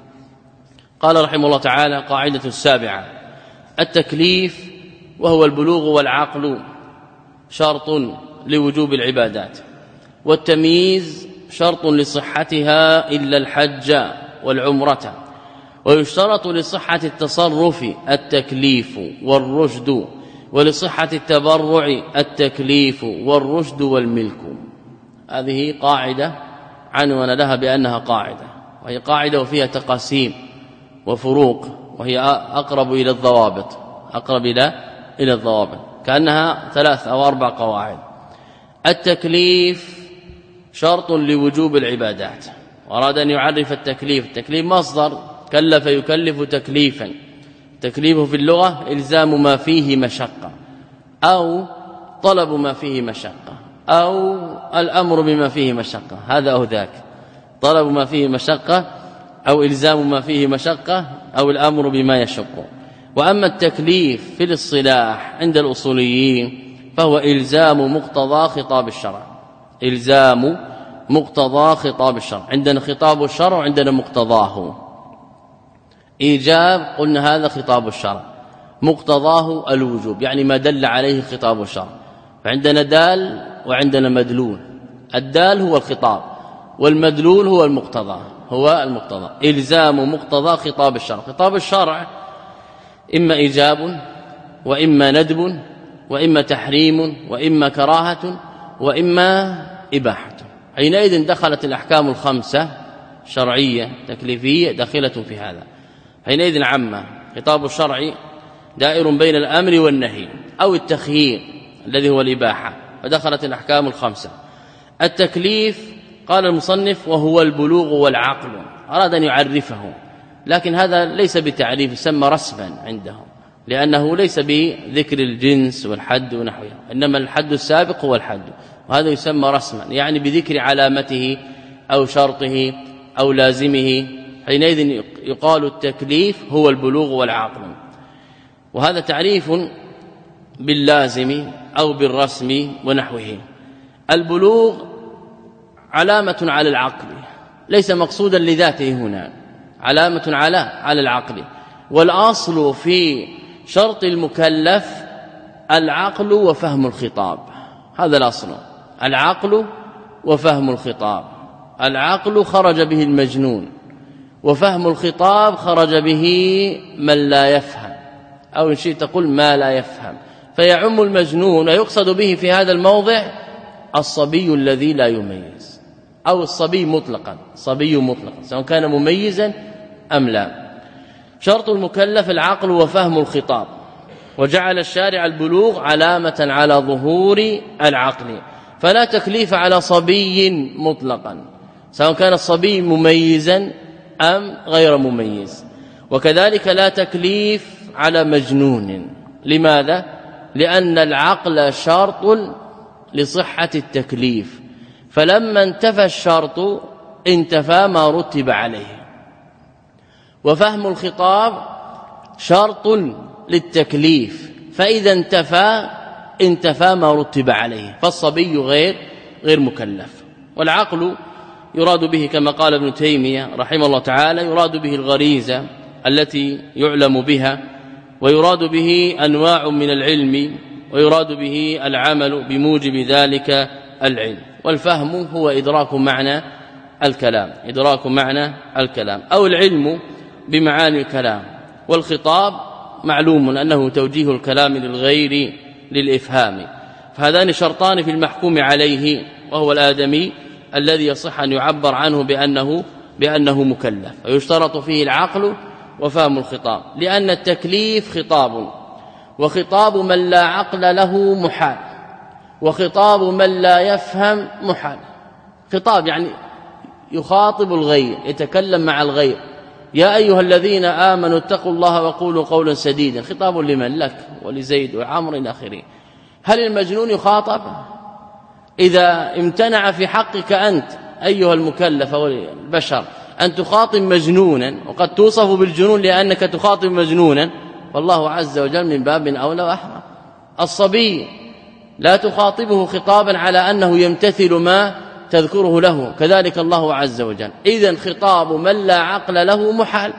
قال رحمه الله تعالى قاعدة السابعة التكليف وهو البلوغ والعقل شرط لوجوب العبادات. والتمييز شرط لصحتها إلا الحج والعمرة، ويشترط لصحة التصرف التكليف والرشد، ولصحة التبرع التكليف والرشد والملك. هذه قاعدة عنوان لها بأنها قاعدة، وهي قاعدة وفيها تقاسيم وفروق، وهي أقرب إلى الضوابط أقرب إلى إلى الضوابط كأنها ثلاث أو أربع قواعد. التكليف شرط لوجوب العبادات، وأراد أن يعرف التكليف. التكليف مصدر كلف يكلف تكليفا، تكليفه في اللغة إلزام ما فيه مشقة أو طلب ما فيه مشقة أو الأمر بما فيه مشقة، هذا أو ذاك، طلب ما فيه مشقة أو إلزام ما فيه مشقة أو الأمر بما يشق. وأما التكليف في الاصطلاح عند الأصوليين فهو إلزام مقتضى خطاب الشرع، إلزام مقتضى خطاب الشرع. عندنا خطاب الشرع وعندنا مقتضاه. إيجاب قلنا هذا خطاب الشرع، مقتضاه الوجوب يعني ما دل عليه خطاب الشرع. فعندنا دال وعندنا مدلول، الدال هو الخطاب والمدلول هو المقتضى هو المقتضى إلزام مقتضى خطاب الشرع. خطاب الشرع إما إيجاب وإما ندب وإما تحريم وإما كراهة وإما إباحة. حينئذ دخلت الأحكام الخمسة شرعية تكليفية داخلة في هذا. حينئذ عامة خطاب الشرع دائر بين الأمر والنهي أو التخيير الذي هو الإباحة، فدخلت الأحكام الخمسة. التكليف قال المصنف وهو البلوغ والعقل، أراد أن يعرفه، لكن هذا ليس بتعريف، يسمى رسما عندهم، لأنه ليس بذكر الجنس والحد ونحوه، إنما الحد السابق هو الحد، وهذا يسمى رسما يعني بذكر علامته أو شرطه أو لازمه. حينئذ يقال التكليف هو البلوغ والعقل، وهذا تعريف باللازم أو بالرسم ونحوه. البلوغ علامة على العقل، ليس مقصودا لذاته هنا، علامة على على العقل. والأصل في شرط المكلف العقل وفهم الخطاب، هذا الأصل، العقل وفهم الخطاب. العقل خرج به المجنون، وفهم الخطاب خرج به من لا يفهم، أو إن شئت تقول ما لا يفهم، فيعم المجنون، ويقصد به في هذا الموضع الصبي الذي لا يميز، أو الصبي مطلقا، صبي مطلقا سواء كان مميزا أم لا. شرط المكلف العقل وفهم الخطاب، وجعل الشارع البلوغ علامة على ظهور العقل، فلا تكليف على صبي مطلقا سواء كان الصبي مميزا أم غير مميز. وكذلك لا تكليف على مجنون. لماذا؟ لأن العقل شرط لصحة التكليف، فلما انتفى الشرط انتفى ما رتب عليه. وفهم الخطاب شرط للتكليف، فإذا انتفى انتفى ما رتب عليه، فالصبي غير غير مكلف. والعقل يراد به كما قال ابن تيمية رحمه الله تعالى، يراد به الغريزة التي يعلم بها، ويراد به أنواع من العلم، ويراد به العمل بموجب ذلك العلم. والفهم هو إدراك معنى الكلام، إدراك معنى الكلام أو العلم بمعاني الكلام. والخطاب معلوم أنه توجيه الكلام للغير للإفهام، فهذان شرطان في المحكوم عليه، وهو الآدمي الذي يصح أن يعبر عنه بأنه بأنه مكلف، ويشترط فيه العقل وفهم الخطاب، لأن التكليف خطاب، وخطاب من لا عقل له محال، وخطاب من لا يفهم محال. خطاب يعني يخاطب الغير، يتكلم مع الغير، يا أيها الذين آمنوا اتقوا الله وقولوا قولا سديدا، خطاب لمن؟ لك ولزيد وعمر إلى آخره. هل المجنون يخاطب؟ إذا امتنع في حقك أنت أيها المكلف والبشر أن تخاطب مجنونا، وقد توصف بالجنون لأنك تخاطب مجنونا، والله عز وجل من باب أولى وأحرى. الصبي لا تخاطبه خطابا على أنه يمتثل ما تذكره له، كذلك الله عز وجل. إذن خطاب من لا عقل له محال،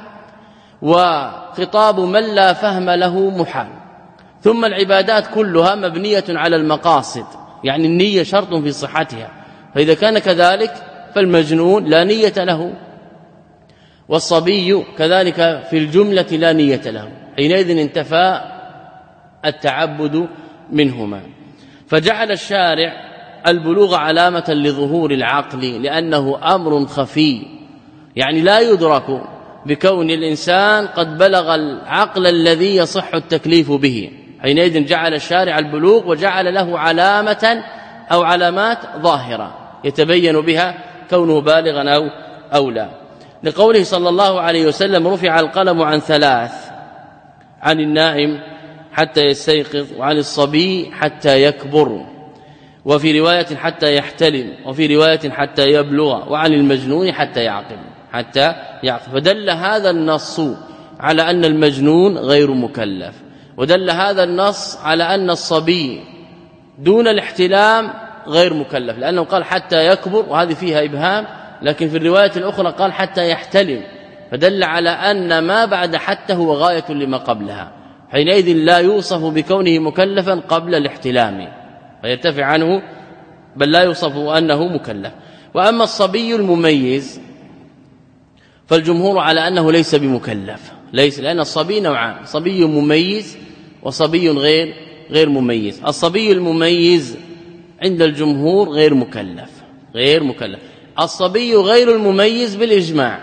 وخطاب من لا فهم له محال. ثم العبادات كلها مبنية على المقاصد، يعني النية شرط في صحتها، فإذا كان كذلك فالمجنون لا نية له، والصبي كذلك في الجملة لا نية له، حينئذ انتفى التعبد منهما. فجعل الشارع البلوغ علامة لظهور العقل لأنه أمر خفي، يعني لا يدرك بكون الإنسان قد بلغ العقل الذي يصح التكليف به، حينئذ جعل الشارع البلوغ وجعل له علامة أو علامات ظاهرة يتبين بها كونه بالغا أو أو لا، لقوله صلى الله عليه وسلم: رفع القلم عن ثلاث، عن النائم حتى يستيقظ، وعن الصبي حتى يكبر، وفي رواية حتى يحتلم، وفي رواية حتى يبلغ، وعن المجنون حتى يعقل حتى يعقل. فدل هذا النص على أن المجنون غير مكلف، ودل هذا النص على أن الصبي دون الاحتلام غير مكلف، لأنه قال حتى يكبر وهذه فيها إبهام، لكن في الرواية الأخرى قال حتى يحتلم، فدل على أن ما بعد حتى هو غاية لما قبلها، حينئذ لا يوصف بكونه مكلفا قبل الاحتلام فيرتفع عنه، بل لا يوصف أنه مكلف. وأما الصبي المميز فالجمهور على أنه ليس بمكلف، ليس، لأن الصبي نوعان: صبي مميز وصبي غير غير مميز. الصبي المميز عند الجمهور غير مكلف، غير مكلف. الصبي غير المميز بالإجماع،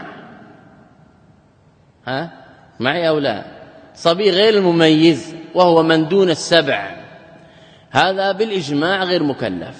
ها معي أو لا؟ صبي غير المميز وهو من دون السبع، هذا بالإجماع غير مكلف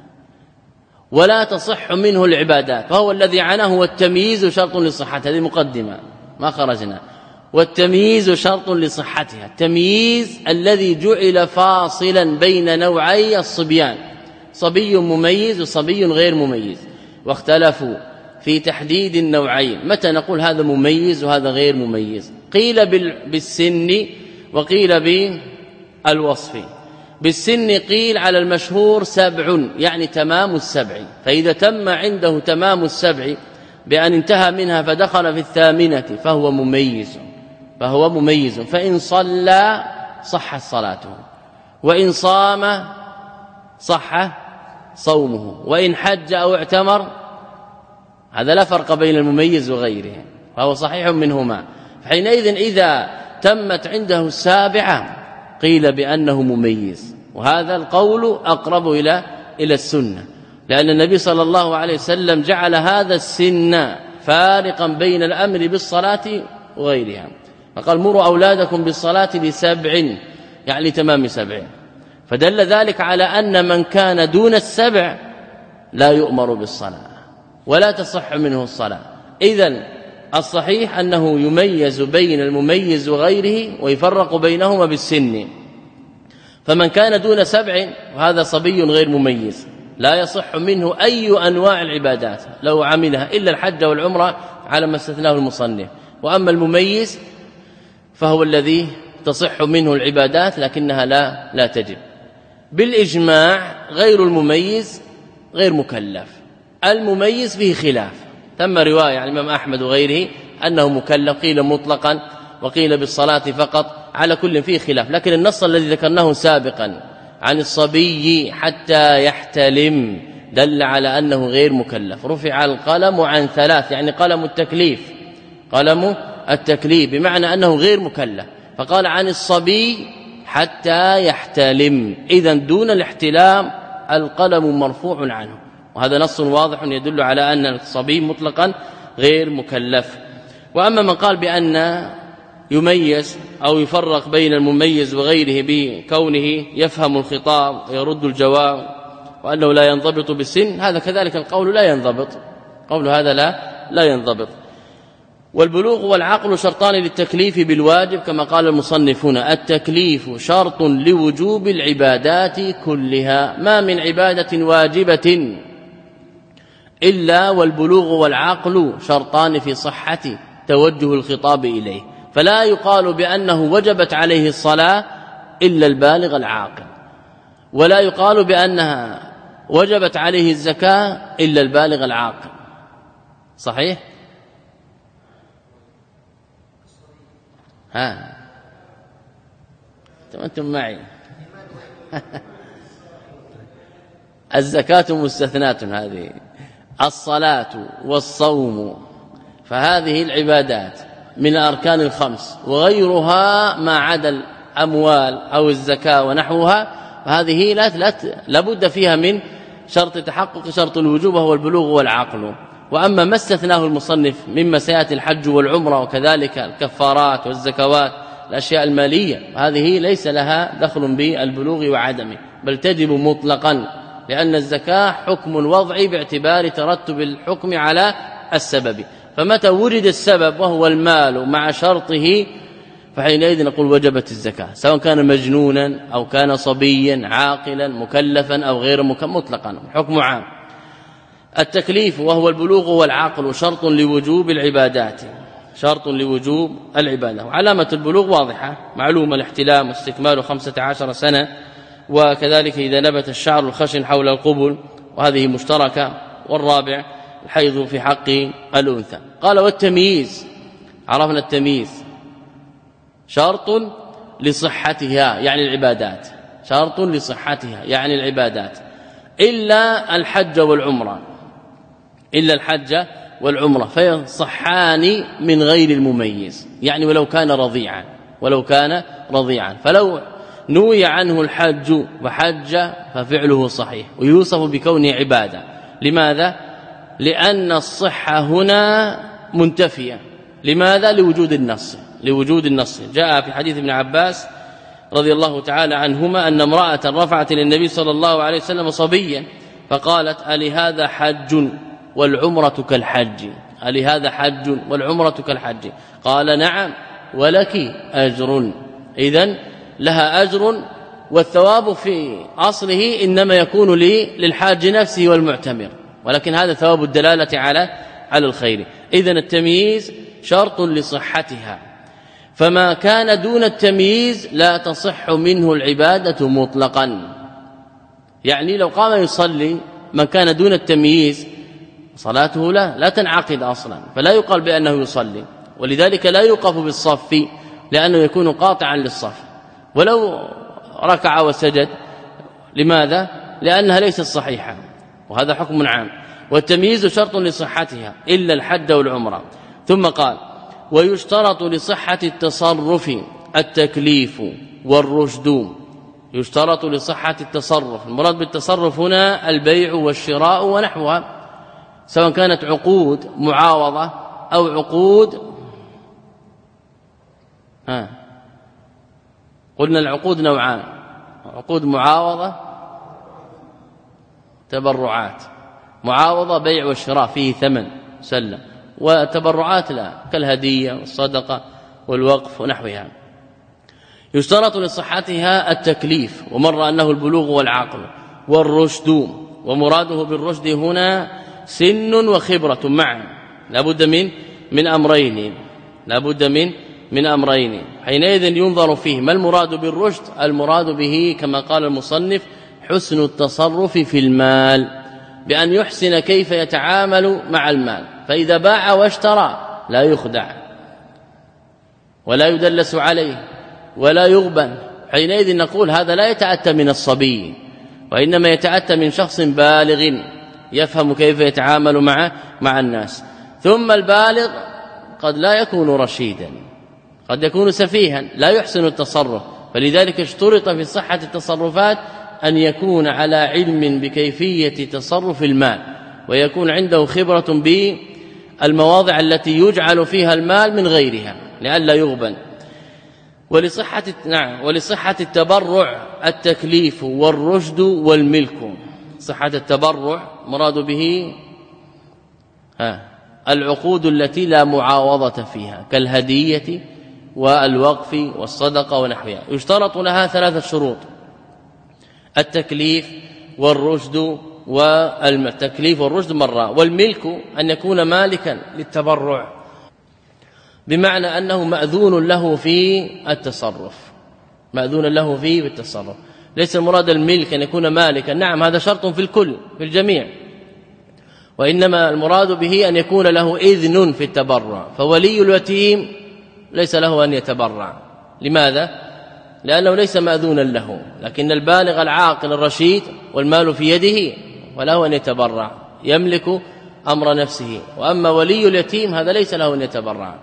ولا تصح منه العبادات، فهو الذي عناه والتمييز شرط لصحة، هذه مقدمة ما خرجنا. والتمييز شرط لصحتها، التمييز الذي جعل فاصلا بين نوعي الصبيان، صبي مميز وصبي غير مميز، واختلفوا في تحديد النوعين، متى نقول هذا مميز وهذا غير مميز؟ قيل بالسن وقيل بالوصف. بالسن قيل على المشهور سبع، يعني تمام السبع، فإذا تم عنده تمام السبع بأن انتهى منها فدخل في الثامنة فهو مميز، فهو مميز. فإن صلى صحت صلاته، وإن صام صح صومه، وإن حج أو اعتمر، هذا لا فرق بين المميز وغيره، فهو صحيح منهما. حينئذ إذا تمت عنده السابعة قيل بأنه مميز، وهذا القول أقرب إلى إلى السنة، لأن النبي صلى الله عليه وسلم جعل هذا السن فارقا بين الأمر بالصلاة وغيرها، فقال: مروا أولادكم بالصلاة لسبع، يعني تمام سبع، فدل ذلك على أن من كان دون السبع لا يؤمر بالصلاة ولا تصح منه الصلاة. إذن الصحيح أنه يميز بين المميز وغيره ويفرق بينهما بالسن. فمن كان دون سبع وهذا صبي غير مميز لا يصح منه أي أنواع العبادات لو عملها إلا الحج والعمرة على ما استثناه المصنف. وأما المميز فهو الذي تصح منه العبادات لكنها لا لا تجب. بالإجماع غير المميز غير مكلف، المميز فيه خلاف، ثم رواية عن الإمام أحمد وغيره أنه مكلف، قيل مطلقا وقيل بالصلاة فقط، على كل فيه خلاف، لكن النص الذي ذكرناه سابقا عن الصبي حتى يحتلم دل على أنه غير مكلف. رفع القلم عن ثلاث، يعني قلم التكليف، قلم التكليف بمعنى أنه غير مكلف، فقال عن الصبي حتى يحتلم، إذن دون الاحتلام القلم مرفوع عنه، وهذا نص واضح يدل على أن الصبي مطلقا غير مكلف. وأما من قال بأن يميز أو يفرق بين المميز وغيره بكونه يفهم الخطاب ويرد الجواب وأنه لا ينضبط بالسن، هذا كذلك القول لا ينضبط، قول هذا لا لا ينضبط. والبلوغ والعقل شرطان للتكليف بالواجب كما قال المصنفون: التكليف شرط لوجوب العبادات كلها، ما من عبادة واجبة إلا والبلوغ والعقل شرطان في صحة توجه الخطاب إليه، فلا يقال بأنه وجبت عليه الصلاة إلا البالغ العاقل، ولا يقال بأنها وجبت عليه الزكاة إلا البالغ العاقل. صحيح؟ ها أنتم معي؟ الزكاة مستثنات هذه، الصلاة والصوم، فهذه العبادات من الأركان الخمس، وغيرها ما عدا الأموال أو الزكاة ونحوها، فهذه لا لا لابد فيها من شرط تحقق شرط الوجوب وهو البلوغ والعقل. وأما ما استثناه المصنف مما سيأتي الحج والعمرة وكذلك الكفارات والزكوات الأشياء المالية، هذه ليس لها دخل بالبلوغ وعدمه، بل تجب مطلقا، لأن الزكاة حكم وضعي باعتبار ترتب الحكم على السبب، فمتى وجد السبب وهو المال مع شرطه فحينئذ نقول وجبت الزكاة، سواء كان مجنونا أو كان صبيا عاقلا مكلفا أو غير مكلف، مطلقا حكم عام. التكليف وهو البلوغ والعقل شرط لوجوب العبادات، شرط لوجوب العبادة، وعلامة البلوغ واضحة معلومة، الاحتلام واستكمال خمسة عشر سنة، وكذلك إذا نبت الشعر الخشن حول القبل، وهذه مشتركة. والرابع الحيض في حق الأنثى. قال والتمييز، عرفنا التمييز شرط لصحتها يعني العبادات، شرط لصحتها يعني العبادات، إلا الحج والعمرة، إلا الحج والعمرة فيصحان من غير المميز، يعني ولو كان رضيعا، ولو كان رضيعا، فلو نوي عنه الحج وحج ففعله صحيح ويوصف بكونه عبادة. لماذا؟ لأن الصحة هنا منتفية. لماذا؟ لوجود النص، لوجود النص. جاء في حديث ابن عباس رضي الله تعالى عنهما أن امرأة رفعت للنبي صلى الله عليه وسلم صبيا فقالت ألي هذا حج والعمرة كالحج، ألي هذا حج والعمرة كالحج؟ قال نعم ولك أجر. إذن لها أجر، والثواب في أصله إنما يكون لي للحاج نفسه والمعتمر، ولكن هذا ثواب الدلالة على على الخير. إذن التمييز شرط لصحتها، فما كان دون التمييز لا تصح منه العبادة مطلقا. يعني لو قام يصلي من كان دون التمييز صلاته لا لا تنعقد أصلا، فلا يقال بأنه يصلي، ولذلك لا يوقف بالصف لأنه يكون قاطعا للصف، ولو ركع وسجد. لماذا؟ لأنها ليست صحيحة، وهذا حكم عام. والتمييز شرط لصحتها إلا الحج والعمرة. ثم قال ويشترط لصحة التصرف التكليف والرشد، يشترط لصحة التصرف، المراد بالتصرف هنا البيع والشراء ونحوها، سواء كانت عقود معاوضة أو عقود ها قلنا العقود نوعان، عقود معاوضة تبرعات، معاوضة بيع والشراء فيه ثمن سلم، وتبرعات لا كالهدية والصدقة والوقف ونحوها. يشترط لصحتها التكليف، ومر أنه البلوغ والعقل والرشد، ومراده بالرشد هنا سن وخبرة معا، لابد من من أمرين، لابد من من أمرين. حينئذ ينظر فيه ما المراد بالرشد، المراد به كما قال المصنف حسن التصرف في المال، بأن يحسن كيف يتعامل مع المال، فإذا باع واشترى لا يخدع ولا يدلس عليه ولا يغبن، حينئذ نقول هذا لا يتأتى من الصبي، وإنما يتأتى من شخص بالغ يفهم كيف يتعامل مع مع الناس. ثم البالغ قد لا يكون رشيدا، قد يكون سفيها لا يحسن التصرف، فلذلك اشترط في صحة التصرفات أن يكون على علم بكيفية تصرف المال، ويكون عنده خبرة بالمواضع التي يجعل فيها المال من غيرها لئلا يغبن. ولصحة نعم ولصحة التبرع التكليف والرشد والملك. صحة التبرع مراد به ها العقود التي لا معاوضة فيها كالهدية والوقف والصدقة ونحوها، يشترط لها ثلاثة شروط: التكليف والرشد والتكليف والرشد مرة، والملك أن يكون مالكا للتبرع، بمعنى أنه مأذون له في التصرف، مأذون له فيه بالتصرف. ليس المراد الملك أن يكون مالكا، نعم هذا شرط في الكل في الجميع، وإنما المراد به أن يكون له إذن في التبرع. فولي اليتيم ليس له أن يتبرع. لماذا؟ لأنه ليس مأذونا له، لكن البالغ العاقل الرشيد والمال في يده وله أن يتبرع، يملك أمر نفسه. وأما ولي اليتيم هذا ليس له أن يتبرع.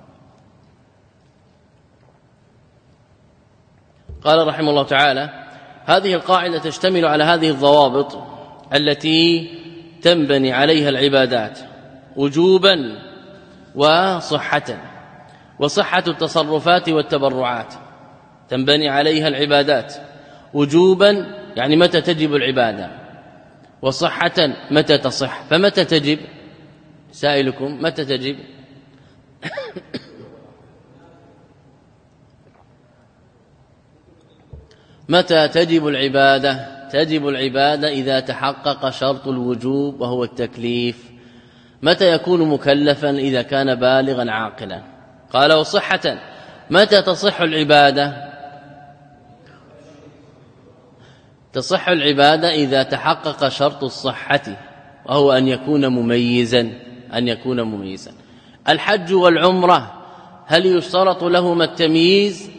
قال رحمه الله تعالى: هذه القاعدة تشتمل على هذه الضوابط التي تنبني عليها العبادات وجوبا وصحة. وصحة التصرفات والتبرعات تنبني عليها العبادات وجوبا يعني متى تجب العبادة، وصحة متى تصح. فمتى تجب؟ سائلكم متى تجب؟ متى تجب العبادة؟ تجب العبادة إذا تحقق شرط الوجوب وهو التكليف. متى يكون مكلفا؟ إذا كان بالغا عاقلا. قال: وصحة متى تصح العبادة؟ تصح العبادة إذا تحقق شرط الصحة وهو أن يكون مميزا أن يكون مميزا. الحج والعمرة هل يشترط لهما التمييز؟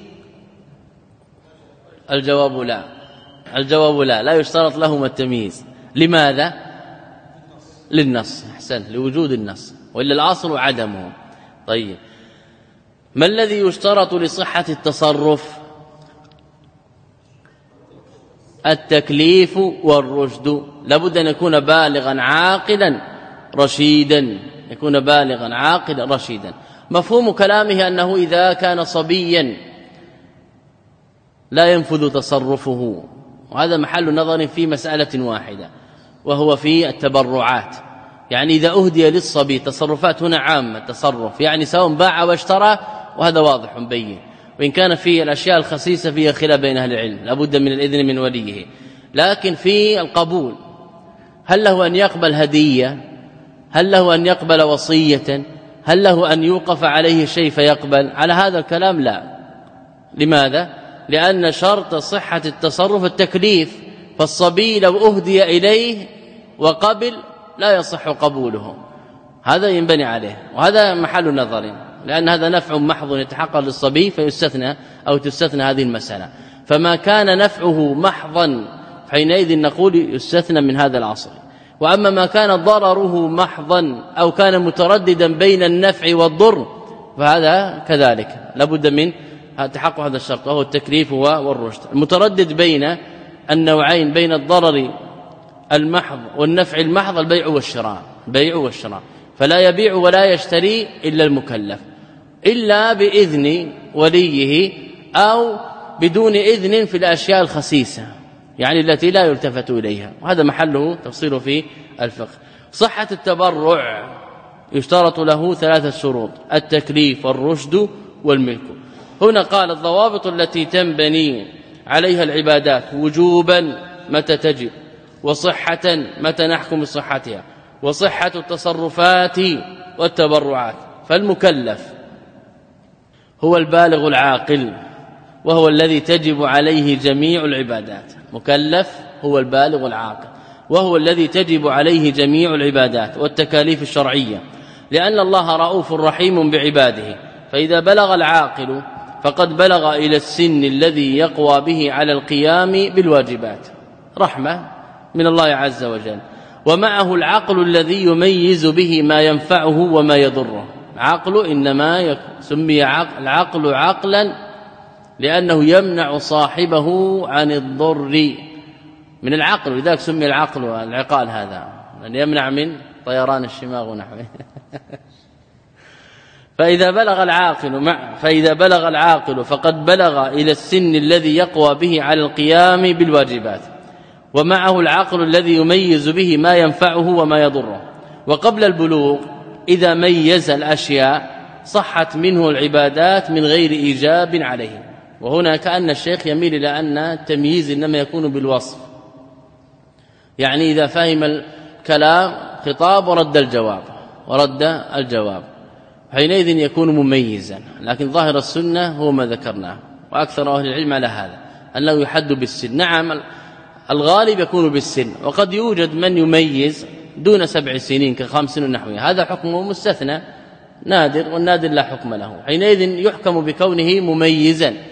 الجواب لا. الجواب لا لا يشترط لهما التمييز. لماذا؟ للنص. احسنت، لوجود النص، وإلا الأصل عدمه. طيب، ما الذي يشترط لصحة التصرف؟ التكليف والرشد. لابد أن يكون بالغا عاقلا رشيدا، يكون بالغا عاقلا رشيدا. مفهوم كلامه أنه إذا كان صبيا لا ينفذ تصرفه، وهذا محل نظر في مسألة واحدة وهو في التبرعات. يعني إذا أهدي للصبي، تصرفات هنا عامة تصرف، يعني سواء باع واشترى، وهذا واضح بين، وإن كان في الأشياء الخسيسة فيها خلاف بين أهل العلم، لابد من الإذن من وليه. لكن في القبول هل له أن يقبل هدية؟ هل له أن يقبل وصية؟ هل له أن يوقف عليه شيء فيقبل؟ على هذا الكلام لا. لماذا؟ لأن شرط صحة التصرف التكليف، فالصبي لو أهدي إليه وقبل لا يصح قبوله، هذا ينبني عليه، وهذا محل نظر، لأن هذا نفع محض يتحقق للصبي فيستثنى أو تستثنى هذه المسألة. فما كان نفعه محضا حينئذ نقول يستثنى من هذا العصر. وأما ما كان ضرره محضا أو كان مترددا بين النفع والضر فهذا كذلك لابد من تحقق هذا الشرط، وهو التكليف والرشد. المتردد بين النوعين، بين الضرر المحض والنفع المحض، البيع والشراء، البيع والشراء. فلا يبيع ولا يشتري إلا المكلف، إلا بإذن وليه أو بدون إذن في الأشياء الخسيسة، يعني التي لا يلتفت إليها، وهذا محله تفصيل في الفقه. صحة التبرع يشترط له ثلاثة شروط: التكليف والرشد والملك. هنا قال: الضوابط التي تنبني عليها العبادات وجوبا متى تجب، وصحة متى نحكم بصحتها، وصحة التصرفات والتبرعات. فالمكلف هو البالغ العاقل، وهو الذي تجب عليه جميع العبادات. مكلف هو البالغ العاقل، وهو الذي تجب عليه جميع العبادات والتكاليف الشرعية، لأن الله رؤوف رحيم بعباده. فإذا بلغ العاقل فقد بلغ إلى السن الذي يقوى به على القيام بالواجبات، رحمة من الله عز وجل. ومعه العقل الذي يميز به ما ينفعه وما يضره. عقل إنما سمي العقل عقلا لأنه يمنع صاحبه عن الضر من العقل، لذلك سمي العقل العقال هذا، أن يمنع من طيران الشماغ ونحوه. فإذا بلغ العاقل مع فإذا بلغ العاقل فقد بلغ إلى السن الذي يقوى به على القيام بالواجبات، ومعه العقل الذي يميز به ما ينفعه وما يضره. وقبل البلوغ إذا ميز الأشياء صحت منه العبادات من غير إيجاب عليه. وهنا كأن الشيخ يميل إلى أن التمييز إنما يكون بالوصف، يعني إذا فهم الكلام خطاب ورد الجواب ورد الجواب حينئذ يكون مميزا. لكن ظاهر السنة هو ما ذكرناه، وأكثر أهل العلم على هذا أنه يحد بالسن. نعم الغالب يكون بالسن، وقد يوجد من يميز دون سبع سنين كخمس ونحوه، هذا حكمه مستثنى نادر، والنادر لا حكم له، حينئذ يحكم بكونه مميزا.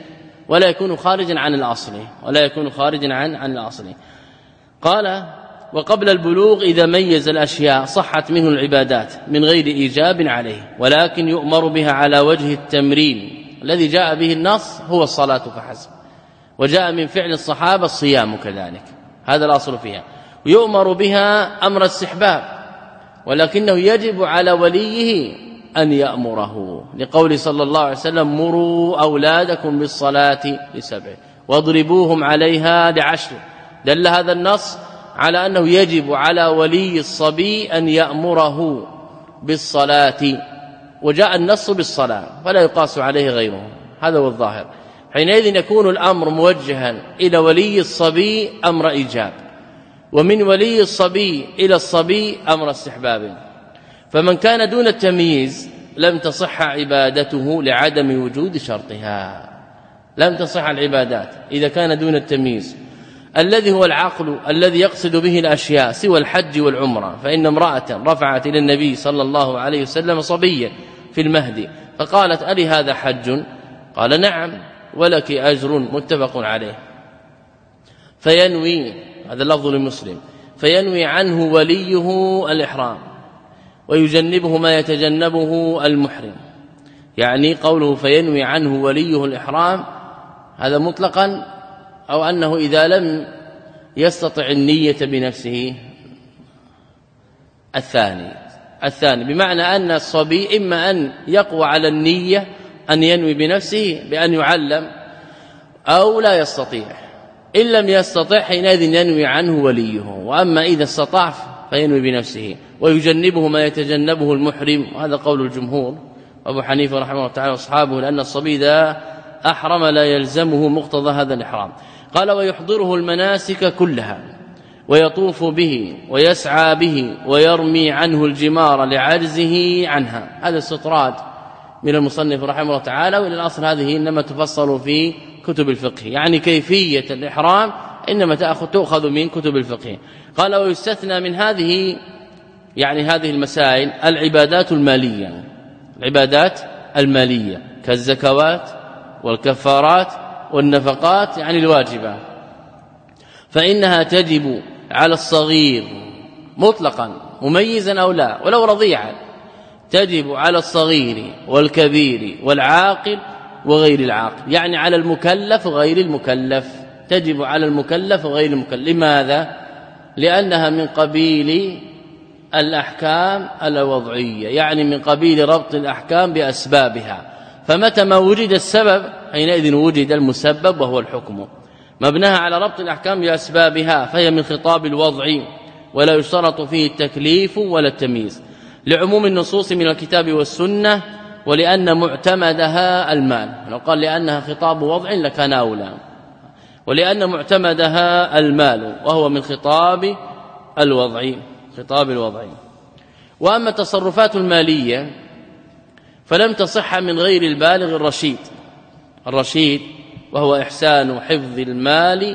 ولا يكون خارجا عن الأصل ولا يكون خارجا عن عن الأصل. قال وقبل البلوغ إذا ميز الأشياء صحت منه العبادات من غير إيجاب عليه، ولكن يؤمر بها على وجه التمرين الذي جاء به النص هو الصلاة فحسب، وجاء من فعل الصحابة الصيام كذلك، هذا الأصل فيها. ويؤمر بها أمر استحباب، ولكنه يجب على وليه أن يأمره، لقول صلى الله عليه وسلم مروا أولادكم بالصلاة لسبع واضربوهم عليها لعشر. دل هذا النص على أنه يجب على ولي الصبي أن يأمره بالصلاة، وجاء النص بالصلاة فلا يقاس عليه غيره، هذا هو الظاهر. حينئذ يكون الأمر موجها إلى ولي الصبي أمر إيجاب، ومن ولي الصبي إلى الصبي أمر استحباب. فمن كان دون التمييز لم تصح عبادته لعدم وجود شرطها، لم تصح العبادات إذا كان دون التمييز الذي هو العقل الذي يقصد به الأشياء سوى الحج والعمرة. فإن امرأة رفعت إلى النبي صلى الله عليه وسلم صبيا في المهدي فقالت ألي هذا حج؟ قال نعم ولك أجر، متفق عليه. فينوي، هذا اللفظ لمسلم، فينوي عنه وليه الإحرام ويجنبه ما يتجنبه المحرم. يعني قوله فينوي عنه وليه الإحرام هذا مطلقا، أو أنه إذا لم يستطع النية بنفسه. الثاني الثاني بمعنى أن الصبي إما أن يقوى على النية أن ينوي بنفسه بأن يعلم، أو لا يستطيع. إن لم يستطع حينئذ ينوي عنه وليه، وأما إذا استطاع فينوي بنفسه ويجنبه ما يتجنبه المحرم، وهذا قول الجمهور أبو حنيفة رحمه الله تعالى وأصحابه، لأن الصبي إذا أحرم لا يلزمه مقتضى هذا الإحرام. قال ويحضره المناسك كلها ويطوف به ويسعى به ويرمي عنه الجمار لعجزه عنها. هذا استطراد من المصنف رحمه الله تعالى، وإلى الأصل هذه إنما تفصل في كتب الفقه، يعني كيفية الإحرام إنما تأخذ تؤخذ من كتب الفقه. قال ويستثنى من هذه يعني هذه المسائل العبادات المالية، العبادات المالية كالزكوات والكفارات والنفقات يعني الواجبة، فإنها تجب على الصغير مطلقا مميزا أو لا ولو رضيعا، تجب على الصغير والكبير والعاقل وغير العاقل، يعني على المكلف وغير المكلف، تجب على المكلف وغير المكلف. لماذا؟ لأنها من قبيل الأحكام الوضعية، يعني من قبيل ربط الأحكام بأسبابها، فمتى ما وجد السبب حينئذ وجد المسبب وهو الحكم. مبناها على ربط الأحكام بأسبابها فهي من خطاب الوضع، ولا يشترط فيه التكليف ولا التمييز، لعموم النصوص من الكتاب والسنة، ولأن معتمدها المال. لو قال لأنها خطاب وضع لكان أولى، ولأن معتمدها المال وهو من خطاب الوضع، خطاب الوضع. وأما التصرفات المالية فلم تصح من غير البالغ الرشيد، الرشيد وهو إحسان حفظ المال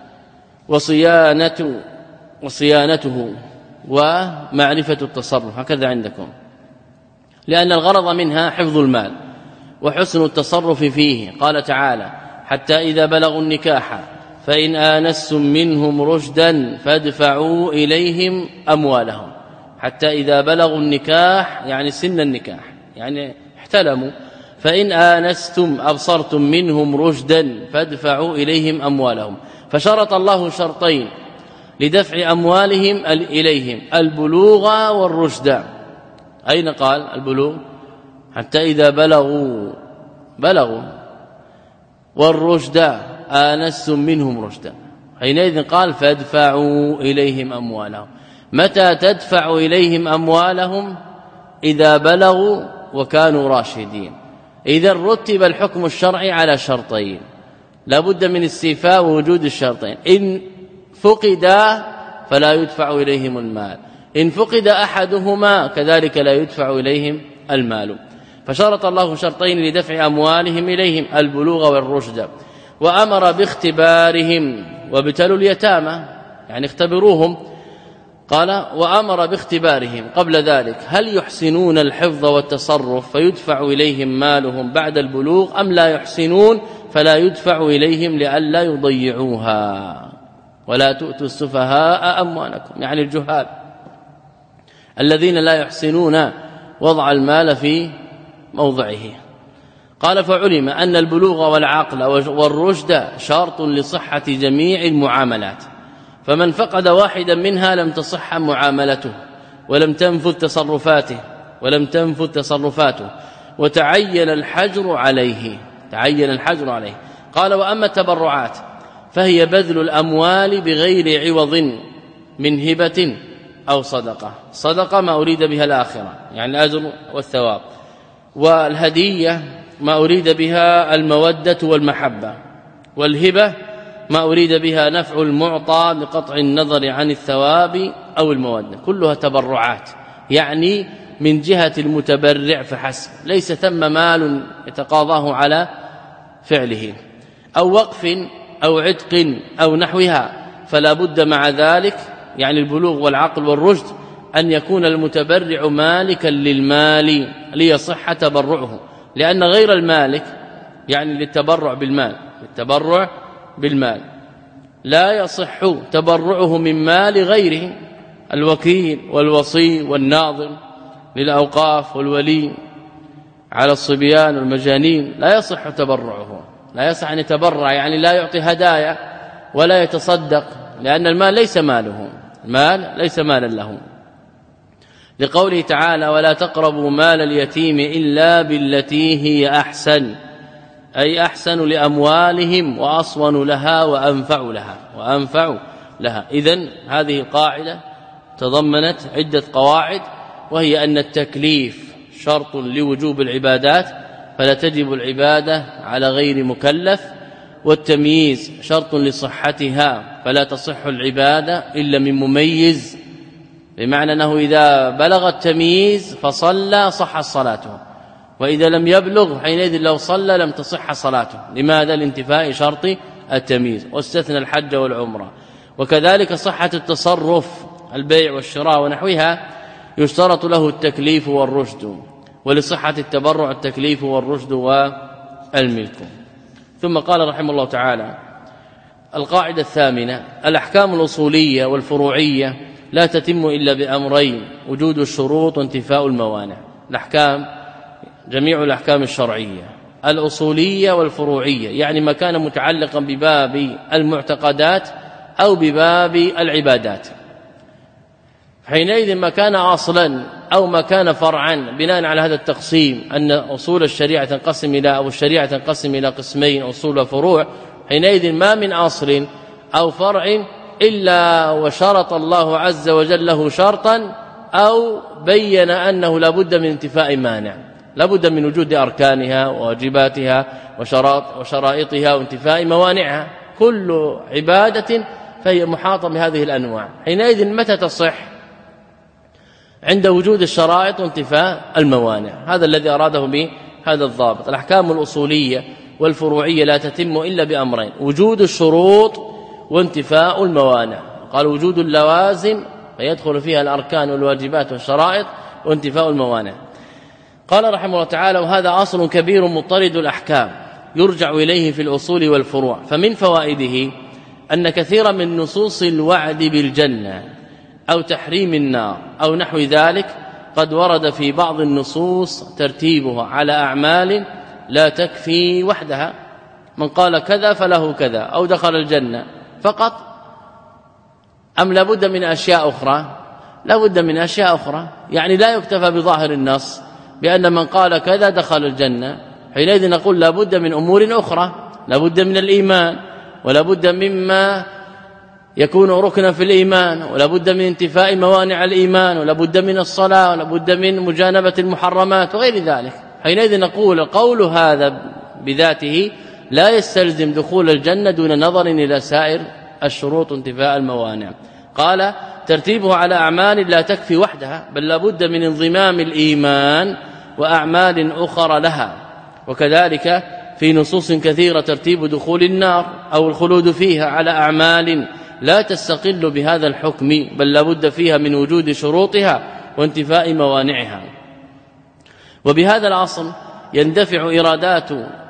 وصيانته وصيانته ومعرفة التصرف، هكذا عندكم، لأن الغرض منها حفظ المال وحسن التصرف فيه. قال تعالى حتى إذا بلغوا النكاح فإن آنستم منهم رشدا فادفعوا إليهم أموالهم. حتى إذا بلغوا النكاح يعني سن النكاح، يعني احتلموا، فإن آنستم أبصرتم منهم رشدا فادفعوا إليهم أموالهم. فشرط الله شرطين لدفع أموالهم إليهم: البلوغ والرشد. أين قال البلوغ؟ حتى إذا بلغوا بلغوا والرشد آنستم منهم رشدا، حينئذ قال فادفعوا إليهم أموالهم. متى تدفع إليهم أموالهم؟ إذا بلغوا وكانوا راشدين. إذا رتب الحكم الشرعي على شرطين، لا بد من استيفاء ووجود الشرطين. إن فقدا فلا يدفع إليهم المال، إن فقد أحدهما كذلك لا يدفع إليهم المال. فشرط الله شرطين لدفع أموالهم إليهم: البلوغ والرشد. وأمر باختبارهم، وابتلوا اليتامى يعني اختبروهم. قال وأمر باختبارهم قبل ذلك هل يحسنون الحفظ والتصرف فيدفع إليهم مالهم بعد البلوغ أم لا يحسنون فلا يدفع إليهم لئلا يضيعوها. ولا تؤتوا السفهاء أموالكم، يعني الجهال الذين لا يحسنون وضع المال في موضعه. قال فعلم أن البلوغ والعقل والرشد شرط لصحة جميع المعاملات، فمن فقد واحدا منها لم تصح معاملته ولم تنفذ تصرفاته ولم تنفذ تصرفاته وتعين الحجر عليه تعين الحجر عليه. قال وأما التبرعات فهي بذل الأموال بغير عوض من هبة أو صدقة. صدقة ما أريد بها الآخرة يعني الأجر والثواب، والهدية ما أريد بها المودة والمحبة، والهبة ما أريد بها نفع المعطى بقطع النظر عن الثواب أو المودة، كلها تبرعات يعني من جهة المتبرع فحسب، ليس ثم مال يتقاضاه على فعله، أو وقف أو عتق أو نحوها، فلا بد مع ذلك يعني البلوغ والعقل والرشد أن يكون المتبرع مالكا للمال ليصح تبرعه، لأن غير المالك يعني للتبرع بالمال للتبرع بالمال لا يصح تبرعه من مال غيره، الوكيل والوصي والناظر للأوقاف والولي على الصبيان والمجانين لا يصح تبرعه، لا يصح أن يتبرع يعني لا يعطي هدايا ولا يتصدق، لأن المال ليس ماله، المال ليس مالا له، لقوله تعالى ولا تقربوا مال اليتيم إلا بالتي هي أحسن، أي أحسن لأموالهم وأصون لها وأنفع لها وأنفع لها. إذن هذه القاعدة تضمنت عدة قواعد، وهي أن التكليف شرط لوجوب العبادات فلا تجب العبادة على غير مكلف، والتمييز شرط لصحتها فلا تصح العبادة إلا من مميز، بمعنى أنه إذا بلغ التمييز فصلى صح صلاته، وإذا لم يبلغ حينئذ لو صلى لم تصح صلاته. لماذا؟ لانتفاء شرط التمييز، واستثنى الحج والعمرة. وكذلك صحة التصرف البيع والشراء ونحوها يشترط له التكليف والرشد، ولصحة التبرع التكليف والرشد والملك. ثم قال رحمه الله تعالى القاعدة الثامنة الأحكام الأصولية والفروعية لا تتم إلا بأمرين: وجود الشروط وانتفاء الموانع. الأحكام جميع الأحكام الشرعية الأصولية والفروعية، يعني ما كان متعلقا بباب المعتقدات أو بباب العبادات، حينئذ ما كان أصلا أو ما كان فرعا بناء على هذا التقسيم أن أصول الشريعة تنقسم إلى أو الشريعة تنقسم إلى قسمين أصول وفروع، حينئذ ما من أصل أو فرع إلا وشرط الله عز وجل له شرطا أو بين أنه لا بد من انتفاء مانع، لا بد من وجود أركانها وواجباتها وشرائطها وانتفاء موانعها. كل عبادة فهي محاطة بهذه الأنواع، حينئذ متى تصح؟ عند وجود الشرائط وانتفاء الموانع. هذا الذي أراده به هذا الضابط. الأحكام الأصولية والفروعية لا تتم إلا بأمرين: وجود الشروط وانتفاء الموانع. قال وجود اللوازم فيدخل فيها الأركان والواجبات والشرائط وانتفاء الموانع. قال رحمه الله تعالى وهذا أصل كبير مضطرد الأحكام يرجع إليه في الأصول والفروع. فمن فوائده أن كثيرا من نصوص الوعد بالجنة أو تحريم النار أو نحو ذلك قد ورد في بعض النصوص ترتيبها على أعمال لا تكفي وحدها، من قال كذا فله كذا أو دخل الجنة فقط، أم لابد من أشياء أخرى؟ لابد من أشياء أخرى، يعني لا يكتفى بظاهر النص بأن من قال كذا دخل الجنة، حينئذ نقول لابد من أمور أخرى، لابد من الإيمان، ولابد مما يكون ركنا في الإيمان، ولابد من انتفاء موانع الإيمان، ولابد من الصلاة، ولابد من مجانبة المحرمات وغير ذلك. حينئذ نقول قول هذا بذاته لا يستلزم دخول الجنة دون نظر إلى سائر الشروط وانتفاء الموانع. قال ترتيبه على أعمال لا تكفي وحدها، بل لابد من انضمام الإيمان وأعمال أخرى لها. وكذلك في نصوص كثيرة ترتيب دخول النار أو الخلود فيها على أعمال لا تستقل بهذا الحكم، بل لابد فيها من وجود شروطها وانتفاء موانعها. وبهذا الأصل يندفع إرادات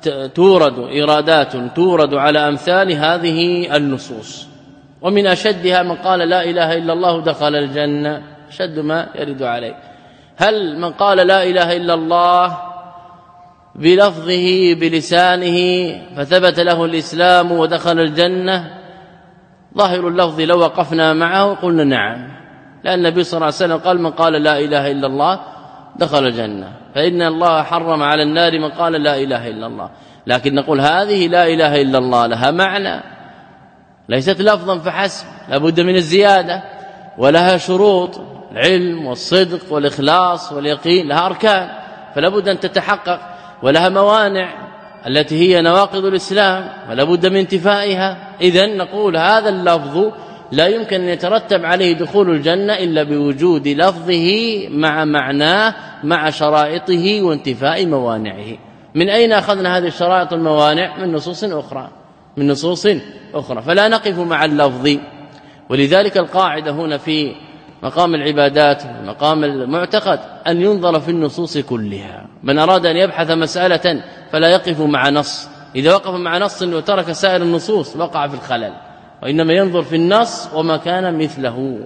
تورد إيرادات تورد على أمثال هذه النصوص، ومن أشدها من قال لا إله إلا الله دخل الجنة، أشد ما يرد عليه. هل من قال لا إله إلا الله بلفظه بلسانه فثبت له الإسلام ودخل الجنة؟ ظاهر اللفظ لو وقفنا معه قلنا نعم، لأن النبي صلى الله عليه وسلم قال من قال لا إله إلا الله دخل الجنة، فإن الله حرم على النار من قال لا إله إلا الله. لكن نقول هذه لا إله إلا الله لها معنى، ليست لفظا فحسب، لابد من الزيادة، ولها شروط، العلم والصدق والإخلاص واليقين، لها أركان فلا بد أن تتحقق، ولها موانع التي هي نواقض الإسلام فلا بد من انتفائها. إذن نقول هذا اللفظ لا يمكن أن يترتب عليه دخول الجنة إلا بوجود لفظه مع معناه مع شرائطه وانتفاء موانعه. من أين أخذنا هذه الشرائط والموانع؟ من نصوص أخرى، من نصوص أخرى، فلا نقف مع اللفظ. ولذلك القاعدة هنا في مقام العبادات مقام المعتقد أن ينظر في النصوص كلها. من أراد أن يبحث مسألة فلا يقف مع نص، إذا وقف مع نص وترك سائر النصوص وقع في الخلل، وإنما ينظر في النص وما كان مثله.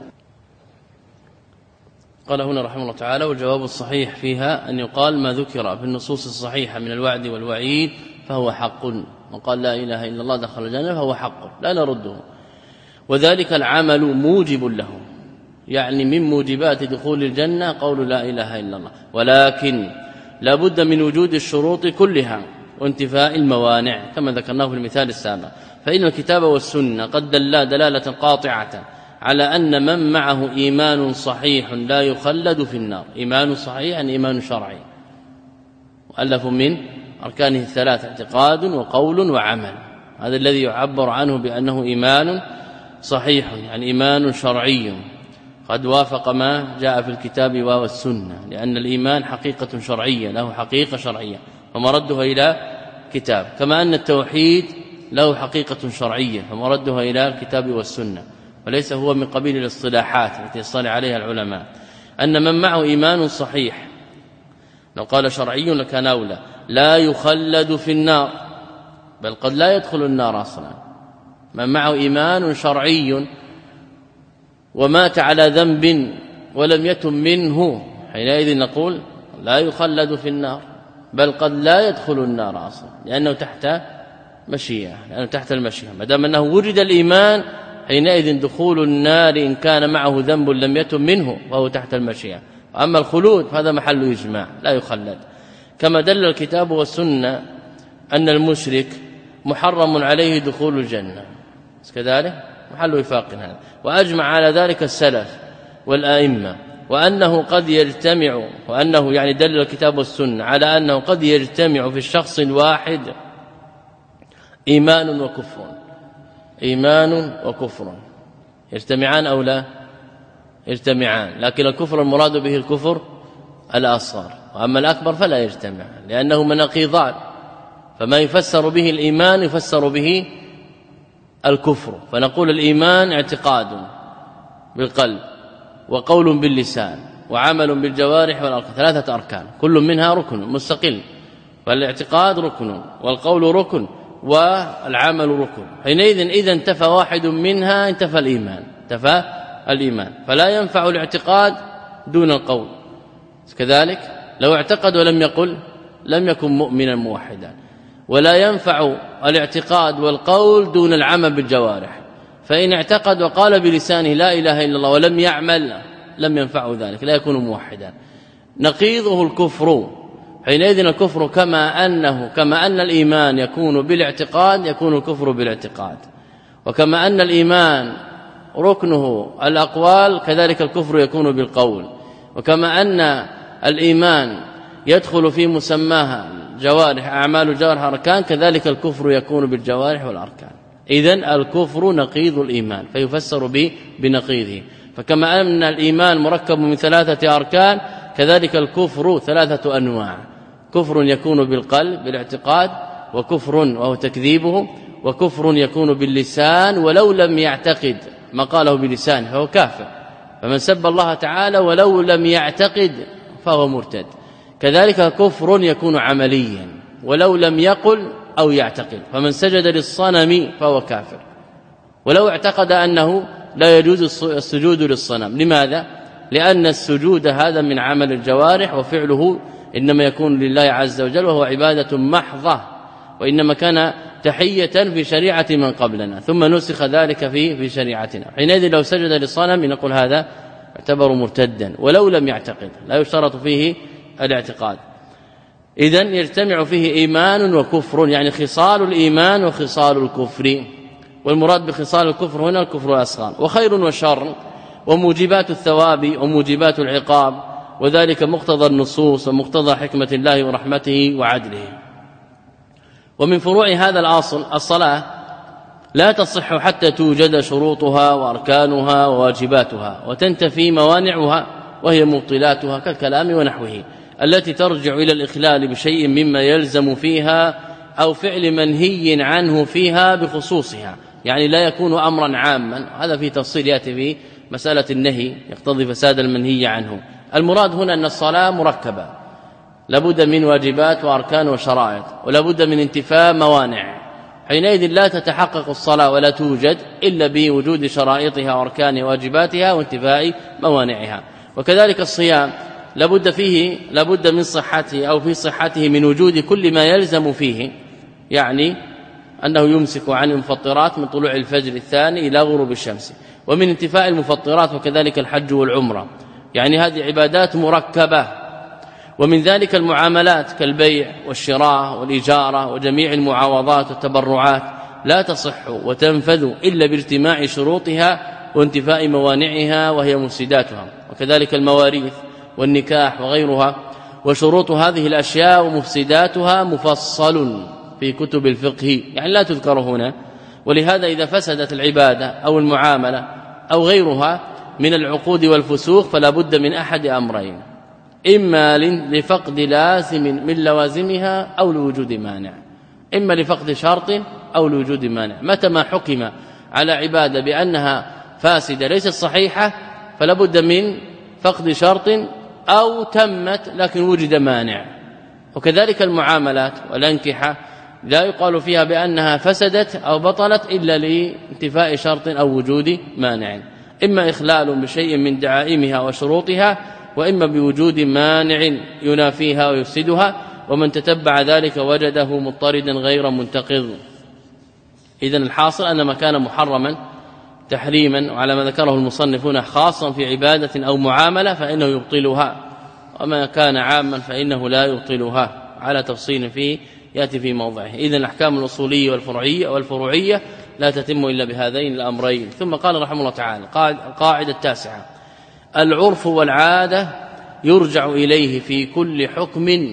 قال هنا رحمه الله تعالى: والجواب الصحيح فيها أن يقال ما ذكر في النصوص الصحيحة من الوعد والوعيد فهو حق، من قال لا إله إلا الله دخل الجنة فهو حق لا نرده، وذلك العمل موجب له، يعني من موجبات دخول الجنة قول لا إله إلا الله، ولكن لا بد من وجود الشروط كلها وانتفاء الموانع كما ذكرناه في المثال السابق. فإن الكتاب والسنة قد دلا دلالة قاطعة على أن من معه إيمان صحيح لا يخلد في النار. إيمان صحيح يعني إيمان شرعي مؤلف من أركانه الثلاثة: اعتقاد وقول وعمل. هذا الذي يعبر عنه بأنه إيمان صحيح، يعني إيمان شرعي قد وافق ما جاء في الكتاب والسنة، لأن الإيمان حقيقة شرعية له حقيقة شرعية فمردها إلى كتاب، كما أن التوحيد له حقيقة شرعية فمردها إلى الكتاب والسنة، وليس هو من قبيل الاصطلاحات التي يصطلح عليها العلماء. أن من معه إيمان صحيح لو قال شرعي لكان أولى لا يخلد في النار، بل قد لا يدخل النار أصلا. من معه إيمان شرعي ومات على ذنب ولم يتم منه حينئذ نقول لا يخلد في النار، بل قد لا يدخل النار أصلا، لأنه تحت مشيئة، لأنه تحت المشيئة. ما دام أنه وجد الإيمان حينئذ دخول النار إن كان معه ذنب لم يتم منه وهو تحت المشيئة. أما الخلود فهذا محل إجماع لا يخلد، كما دل الكتاب والسنة أن المشرك محرم عليه دخول الجنة، كذلك محل وفاق هذا، وأجمع على ذلك السلف والآئمة، وأنه قد يجتمع، وأنه يعني دل الكتاب والسنة على أنه قد يجتمع في الشخص الواحد إيمان وكفر، إيمان وكفر يجتمعان أو لا يجتمعان، لكن الكفر المراد به الكفر الأصغر، وأما الأكبر فلا يجتمع لأنه مناقيضان، فما يفسر به الإيمان يفسر به الكفر. فنقول الإيمان اعتقاد بالقلب وقول باللسان وعمل بالجوارح والأركان، ثلاثة أركان كل منها ركن مستقل، فالاعتقاد ركن والقول ركن والعمل ركن. حينئذ إذا انتفى واحد منها انتفى الإيمان، انتفى الإيمان، فلا ينفع الاعتقاد دون القول. كذلك لو اعتقد ولم يقل لم يكن مؤمنا موحدا، ولا ينفع الاعتقاد والقول دون العمل بالجوارح، فإن اعتقد وقال بلسانه لا إله إلا الله ولم يعمل لم ينفعه ذلك، لا يكون موحدا. نقيضه الكفر، حينئذ الكفر كما أنه كما أن الإيمان يكون بالاعتقاد يكون الكفر بالاعتقاد، وكما أن الإيمان ركنه الأقوال كذلك الكفر يكون بالقول، وكما أن الإيمان يدخل في مسماها جوارح أعمال الجوارح أركان كذلك الكفر يكون بالجوارح والأركان. إذن الكفر نقيض الإيمان فيفسر به بنقيضه، فكما أن الإيمان مركب من ثلاثة أركان كذلك الكفر ثلاثة أنواع: كفر يكون بالقلب بالاعتقاد، وكفر وهو تكذيبه، وكفر يكون باللسان ولو لم يعتقد ما قاله بلسانه فهو كافر، فمن سب الله تعالى ولو لم يعتقد فهو مرتد. كذلك كفر يكون عمليا ولو لم يقل أو يعتقد. فمن سجد للصنم فهو كافر ولو اعتقد أنه لا يجوز السجود للصنم. لماذا؟ لأن السجود هذا من عمل الجوارح وفعله إنما يكون لله عز وجل وهو عبادة محضة، وإنما كان تحية في شريعة من قبلنا ثم نسخ ذلك في في شريعتنا. حينئذ لو سجد للصنم نقول هذا يعتبر مرتدا ولو لم يعتقد، لا يشترط فيه الاعتقاد. إذن يجتمع فيه إيمان وكفر، يعني خصال الإيمان وخصال الكفر، والمراد بخصال الكفر هنا الكفر الأصغر. وخير وشر وموجبات الثواب وموجبات العقاب، وذلك مقتضى النصوص ومقتضى حكمة الله ورحمته وعدله. ومن فروع هذا الأصل الصلاة لا تصح حتى توجد شروطها وأركانها وواجباتها وتنتفي موانعها وهي مبطلاتها كالكلام ونحوه، التي ترجع إلى الإخلال بشيء مما يلزم فيها أو فعل منهي عنه فيها بخصوصها، يعني لا يكون أمرا عاما. هذا في تفصيل يأتي في مسألة النهي يقتضي فساد المنهي عنه. المراد هنا أن الصلاة مركبة، لابد من واجبات وأركان وشرائط، ولابد من انتفاء موانع. حينئذ لا تتحقق الصلاة ولا توجد إلا بوجود شرائطها وأركان واجباتها وانتفاء موانعها. وكذلك الصيام لابد فيه لابد من صحته أو في صحته من وجود كل ما يلزم فيه، يعني أنه يمسك عن المفطرات من طلوع الفجر الثاني إلى غروب الشمس، ومن انتفاء المفطرات، وكذلك الحج والعمرة، يعني هذه عبادات مركبة. ومن ذلك المعاملات كالبيع والشراء والإجارة وجميع المعاوضات والتبرعات لا تصح وتنفذ إلا باجتماع شروطها وانتفاء موانعها وهي مفسداتها. وكذلك المواريث والنكاح وغيرها، وشروط هذه الأشياء ومفسداتها مفصل في كتب الفقه، يعني لا تذكر هنا. ولهذا إذا فسدت العبادة أو المعاملة أو غيرها من العقود والفسوق فلا بد من أحد أمرين: إما لفقد لازم من لوازمها أو لوجود مانع، إما لفقد شرط أو لوجود مانع. متى ما حكم على عبادة بأنها فاسدة ليست صحيحة فلا بد من فقد شرط أو تمت لكن وجد مانع. وكذلك المعاملات والأنكحة لا يقال فيها بأنها فسدت أو بطلت إلا لانتفاء شرط أو وجود مانع، إما إخلال بشيء من دعائمها وشروطها، وإما بوجود مانع ينافيها ويفسدها، ومن تتبع ذلك وجده مضطردا غير منتقض. إذن الحاصل أن ما كان محرما تحريما وعلى ما ذكره المصنفون خاصا في عبادة أو معاملة فإنه يبطلها، وما كان عاما فإنه لا يبطلها، على تفصيل فيه يأتي في موضعه. إذن الأحكام الأصولية والفرعية والفروعية لا تتم إلا بهذين الأمرين. ثم قال رحمه الله تعالى: القاعدة التاسعة: العرف والعادة يرجع إليه في كل حكم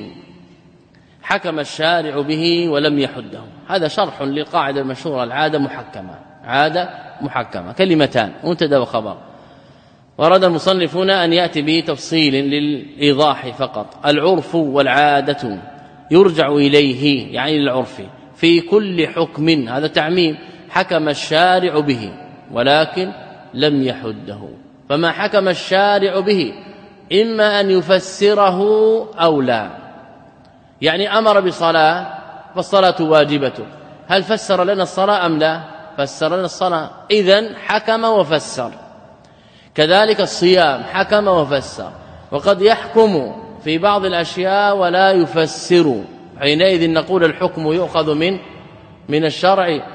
حكم الشارع به ولم يحده. هذا شرح للقاعدة المشهورة: العادة محكمة. عادة محكمة كلمتان مبتدا وخبر، وأراد المصنفون أن يأتي به تفصيل للإيضاح فقط. العرف والعادة يرجع إليه يعني للعرف في كل حكم، هذا تعميم، حكم الشارع به ولكن لم يحده. فما حكم الشارع به إما أن يفسره أو لا، يعني أمر بصلاة فالصلاة واجبة، هل فسر لنا الصلاة أم لا؟ فسر لنا الصلاة، إذن حكم وفسر. كذلك الصيام حكم وفسر. وقد يحكم في بعض الأشياء ولا يفسر، حينئذ نقول الحكم يؤخذ من من الشرع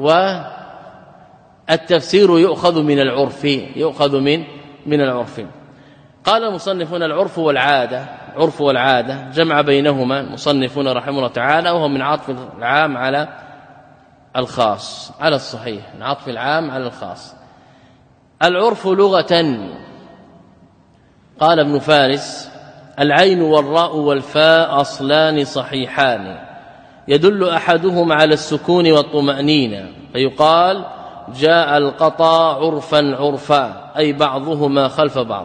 والتفسير يؤخذ من العرف، يؤخذ من من العرف. قال المصنفون: العرف والعادة، عرف والعادة جمع بينهما المصنفون رحمه الله تعالى، وهو من عطف العام على الخاص على الصحيح، من عطف العام على الخاص. العرف لغة، قال ابن فارس: العين والراء والفاء أصلان صحيحان يدل أحدهما على السكون والطمأنينة، فيقال جاء القطا عرفا عرفا، أي بعضهما خلف بعض.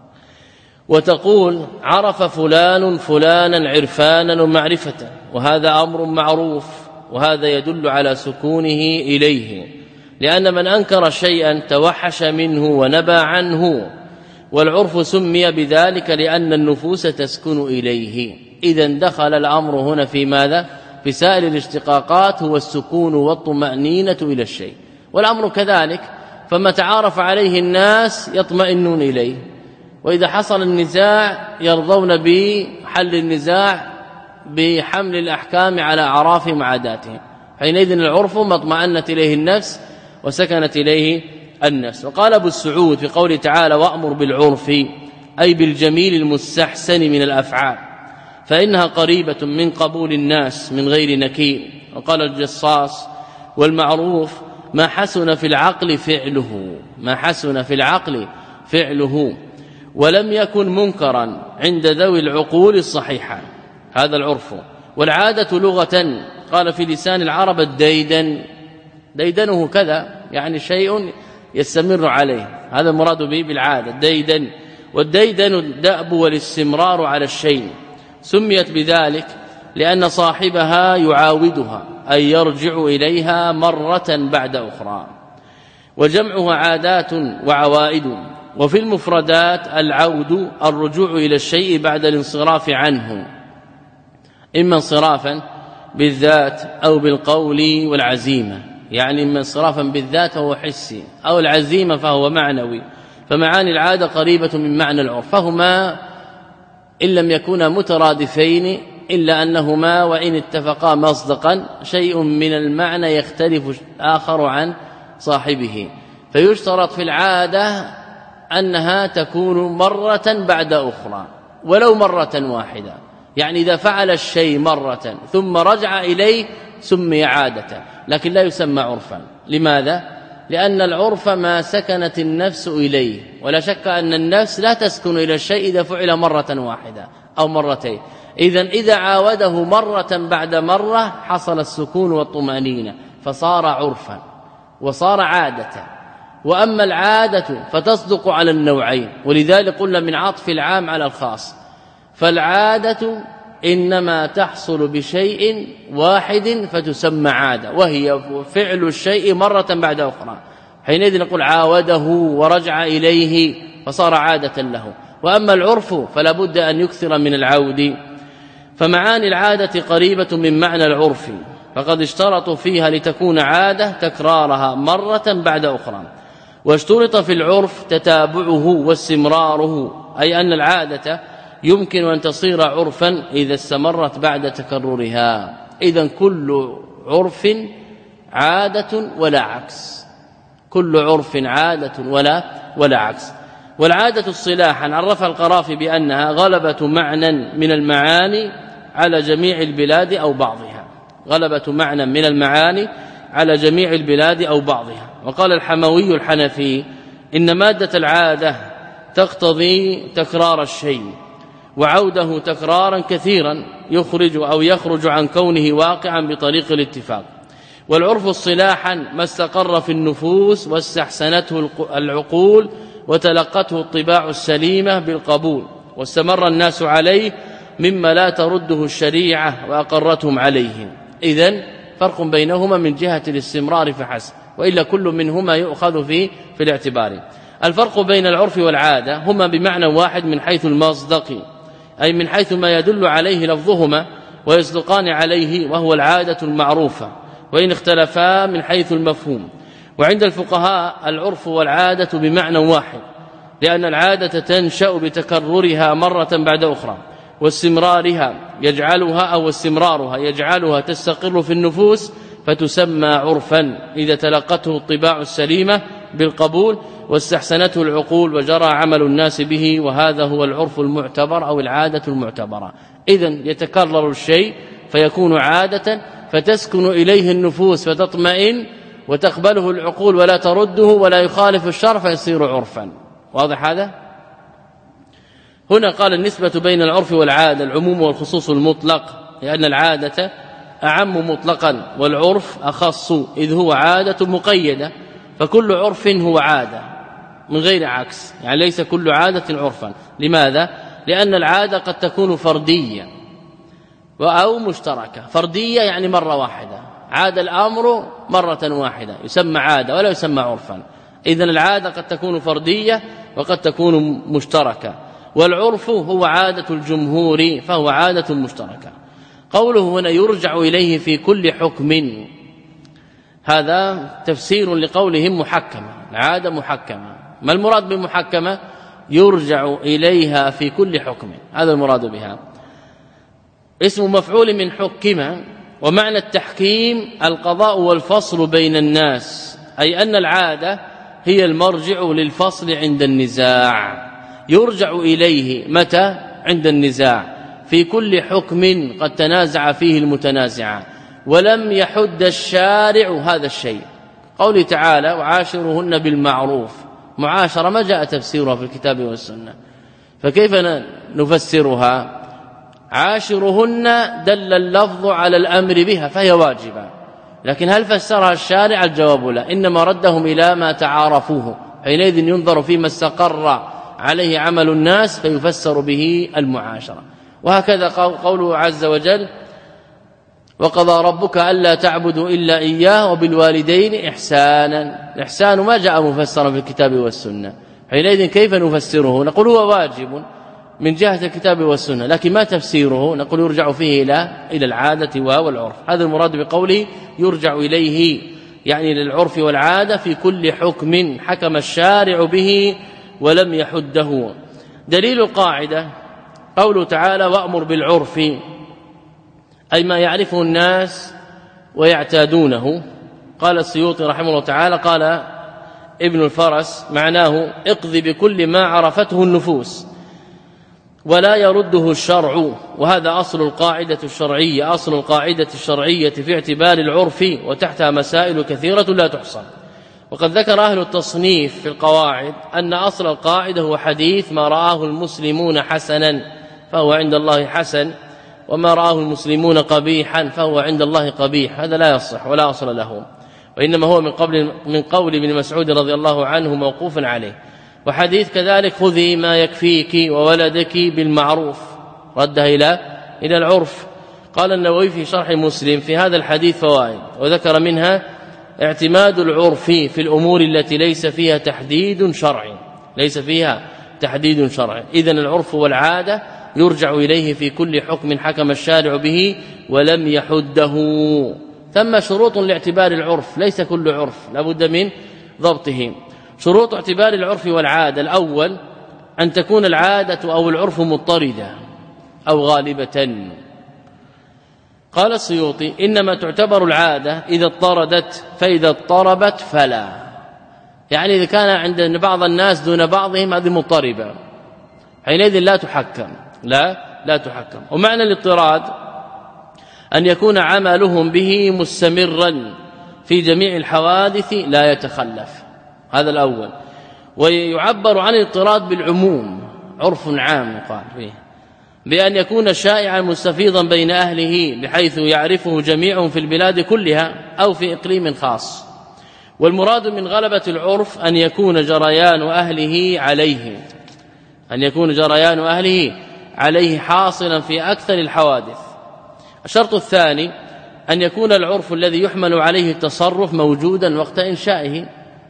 وتقول عرف فلان فلانا عرفانا ومعرفة، وهذا أمر معروف، وهذا يدل على سكونه إليه، لأن من أنكر شيئا توحش منه ونبى عنه، والعرف سمي بذلك لأن النفوس تسكن إليه. إذن دخل الأمر هنا في ماذا؟ في سائر الاشتقاقات هو السكون والطمأنينة إلى الشيء، والأمر كذلك، فما تعارف عليه الناس يطمئنون إليه، وإذا حصل النزاع يرضون بحل النزاع بحمل الأحكام على أعرافهم وعاداتهم، حينئذ العرف ما اطمأنت إليه النفس وسكنت إليه النفس. وقال أبو السعود في قوله تعالى وأمر بالعرف أي بالجميل المستحسن من الأفعال فإنها قريبة من قبول الناس من غير نكير. وقال الجصاص والمعروف ما حسن في العقل فعله ما حسن في العقل فعله ولم يكن منكرا عند ذوي العقول الصحيحة، هذا العرف. والعادة لغة قال في لسان العرب الديدن، ديدنه كذا يعني شيء يستمر عليه، هذا المراد به بالعادة الديدن. والديدن الدأب والاستمرار على الشيء، سميت بذلك لأن صاحبها يعاودها أي يرجع إليها مرة بعد أخرى. وجمعها عادات وعوائد. وفي المفردات العود الرجوع إلى الشيء بعد الانصراف عنه، إما انصرافا بالذات أو بالقول والعزيمة، يعني إما انصرافا بالذات فهو حسي أو العزيمة فهو معنوي. فمعاني العادة قريبة من معنى العرف، فهما إن لم يكونا مترادفين إلا أنهما وإن اتفقا مصدقا شيء من المعنى يختلف آخر عن صاحبه. فيشترط في العادة أنها تكون مرة بعد أخرى ولو مرة واحدة، يعني إذا فعل الشيء مرة ثم رجع إليه سمي عادة، لكن لا يسمى عرفا. لماذا؟ لأن العرف ما سكنت النفس إليه، ولا شك أن النفس لا تسكن إلى الشيء إذا فعل مرة واحدة أو مرتين. إذن إذا عاوده مرة بعد مرة حصل السكون والطمأنينة فصار عرفا وصار عادة. وأما العادة فتصدق على النوعين، ولذلك قلنا من عطف العام على الخاص، فالعادة إنما تحصل بشيء واحد فتسمى عادة، وهي فعل الشيء مرة بعد أخرى، حينئذ نقول عاوده ورجع إليه فصار عادة له. وأما العرف فلا بد أن يكثر من العود. فمعاني العادة قريبة من معنى العرف، فقد اشترطوا فيها لتكون عادة تكرارها مرة بعد أخرى. واشترط في العرف تتابعه واستمراره، أي أن العادة يمكن أن تصير عرفا إذا استمرت بعد تكررها. إذن كل عرف عادة ولا عكس، كل عرف عادة ولا ولا عكس. والعادة اصطلاحا عرفها القرافي بأنها غلبة معنى من المعاني على جميع البلاد أو بعضها، غلبة معنى من المعاني على جميع البلاد أو بعضها. وقال الحموي الحنفي إن مادة العادة تقتضي تكرار الشيء وعوده تكرارا كثيرا يخرج أو يخرج عن كونه واقعا بطريق الاتفاق. والعرف اصطلاحا ما استقر في النفوس واستحسنته العقول وتلقته الطباع السليمة بالقبول واستمر الناس عليه مما لا ترده الشريعة وأقرتهم عليه. إذن فرق بينهما من جهة الاستمرار فحسب، وإلا كل منهما يؤخذ في في الاعتبار. الفرق بين العرف والعادة هما بمعنى واحد من حيث المصدق، أي من حيث ما يدل عليه لفظهما ويصدقان عليه، وهو العادة المعروفة، وإن اختلفا من حيث المفهوم. وعند الفقهاء العرف والعادة بمعنى واحد، لأن العادة تنشأ بتكررها مرة بعد أخرى، واستمرارها يجعلها أو استمرارها يجعلها تستقر في النفوس فتسمى عرفا إذا تلقته الطباع السليمة بالقبول واستحسنته العقول وجرى عمل الناس به، وهذا هو العرف المعتبر أو العادة المعتبرة. إذن يتكرر الشيء فيكون عادة فتسكن إليه النفوس فتطمئن وتقبله العقول ولا ترده ولا يخالف الشرع فيصير عرفا. واضح هذا؟ هنا قال النسبة بين العرف والعادة العموم والخصوص المطلق، لأن العادة أعم مطلقا والعرف أخص، إذ هو عادة مقيدة، فكل عرف هو عادة من غير عكس، يعني ليس كل عادة عرفا. لماذا؟ لأن العادة قد تكون فردية أو مشتركة. فردية يعني مرة واحدة، عاد الأمر مرة واحدة يسمى عادة ولا يسمى عرفا. إذن العادة قد تكون فردية وقد تكون مشتركة. والعرف هو عادة الجمهور فهو عادة مشتركة. قوله هنا يرجع إليه في كل حكم، هذا تفسير لقولهم محكمة، العادة محكمة. ما المراد بمحكمة؟ يرجع إليها في كل حكم، هذا المراد بها. اسم مفعول من حكمة، ومعنى التحكيم القضاء والفصل بين الناس، أي أن العادة هي المرجع للفصل عند النزاع. يرجع إليه متى؟ عند النزاع في كل حكم قد تنازع فيه المتنازعان ولم يحد الشارع هذا الشيء. قوله تعالى وعاشرهن بالمعروف، معاشرة ما جاء تفسيرها في الكتاب والسنة، فكيف نفسرها؟ عاشرهن دل اللفظ على الأمر بها فهي واجبة، لكن هل فسرها الشارع؟ الجواب لا، إنما ردهم إلى ما تعارفوه، حينئذ ينظر فيما استقر عليه عمل الناس فيفسر به المعاشرة. وهكذا قوله عز وجل وقضى ربك ألا تعبدوا إلا إياه وبالوالدين إحسانا. الإحسان ما جاء مفسرا في الكتاب والسنة، حينئذ كيف نفسره؟ نقول هو واجب من جهة الكتاب والسنة، لكن ما تفسيره؟ نقول يرجع فيه إلى إلى العادة والعرف. هذا المراد بقوله يرجع إليه، يعني للعرف والعادة في كل حكم حكم الشارع به ولم يحده. دليل القاعدة قوله تعالى وأمر بالعرف، أي ما يعرفه الناس ويعتادونه. قال السيوطي رحمه الله تعالى قال ابن الفرس معناه اقضي بكل ما عرفته النفوس ولا يرده الشرع، وهذا أصل القاعدة الشرعية، أصل القاعدة الشرعية في اعتبار العرف، وتحتها مسائل كثيرة لا تحصى. وقد ذكر أهل التصنيف في القواعد أن أصل القاعدة هو حديث ما رآه المسلمون حسنا فهو عند الله حسن، وما رآه المسلمون قبيحا فهو عند الله قبيح. هذا لا يصح ولا أصل له، وإنما هو من قبل من قول ابن مسعود رضي الله عنه موقوفا عليه. وحديث كذلك خذي ما يكفيك وولدك بالمعروف ردها إلى إلى العرف. قال النووي في شرح مسلم في هذا الحديث فوائد، وذكر منها اعتماد العرف في الأمور التي ليس فيها تحديد شرعي، ليس فيها تحديد شرعي. إذن العرف والعادة يرجع إليه في كل حكم حكم الشارع به ولم يحده. ثم شروط لاعتبار العرف، ليس كل عرف لابد من ضبطه. شروط اعتبار العرف والعادة: الأول أن تكون العادة أو العرف مضطردة أو غالبة. قال السيوطي إنما تعتبر العادة إذا اضطردت، فإذا اضطربت فلا، يعني إذا كان عند بعض الناس دون بعضهم هذه مضطربة حينئذ لا تحكم، لا لا تحكم. ومعنى الاضطراد أن يكون عملهم به مستمرا في جميع الحوادث لا يتخلف، هذا الأول. ويعبر عن الاضطراد بالعموم، عرف عام يقال فيه، بأن يكون شائعا مستفيضا بين أهله بحيث يعرفه جميعهم في البلاد كلها أو في إقليم خاص. والمراد من غلبة العرف أن يكون جريان أهله عليه، أن يكون جريان أهله عليه حاصلا في أكثر الحوادث. الشرط الثاني أن يكون العرف الذي يحمل عليه التصرف موجودا وقت إنشائه،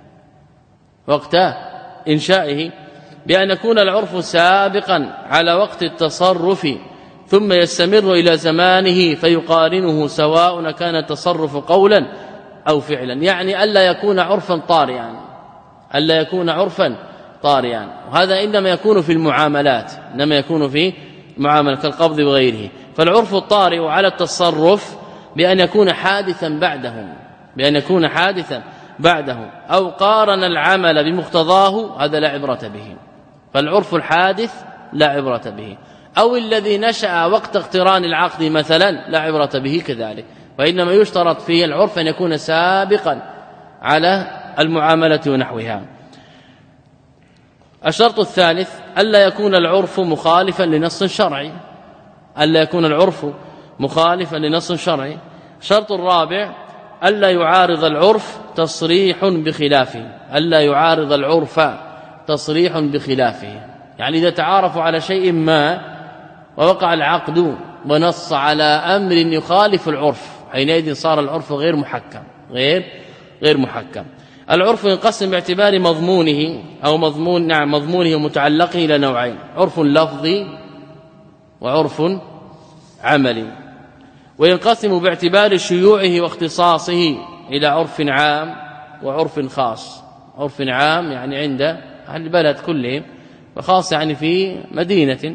وقت إنشائه بأن يكون العرف سابقا على وقت التصرف ثم يستمر إلى زمانه فيقارنه سواء كان التصرف قولا أو فعلا، يعني ألا يكون عرفا طارئا، ألا يكون عرفا طارئا. وهذا إنما يكون في المعاملات، إنما يكون في معاملة كالقبض وغيره. فالعرف الطارئ على التصرف بأن يكون حادثا بعدهم، بأن يكون حادثا بعدهم أو قارن العمل بمقتضاه، هذا لا عبرة به. فالعرف الحادث لا عبرة به، أو الذي نشأ وقت اقتران العقد مثلا لا عبرة به كذلك، وإنما يشترط فيه العرف أن يكون سابقا على المعاملة ونحوها. الشرط الثالث ألا يكون العرف مخالفا لنص شرعي، ألا يكون العرف مخالفا لنص شرعي. الشرط الرابع ألا يعارض العرف تصريح بخلافه، ألا يعارض العرف تصريح بخلافه، يعني إذا تعارفوا على شيء ما ووقع العقد ونص على أمر يخالف العرف حينئذ صار العرف غير محكم، غير غير محكم. العرف ينقسم باعتبار مضمونه أو مضمون نعم مضمونه ومتعلقه إلى نوعين: عرف لفظي وعرف عملي. وينقسم باعتبار شيوعه واختصاصه إلى عرف عام وعرف خاص. عرف عام يعني عند أهل البلد كلهم، وخاص يعني في مدينة.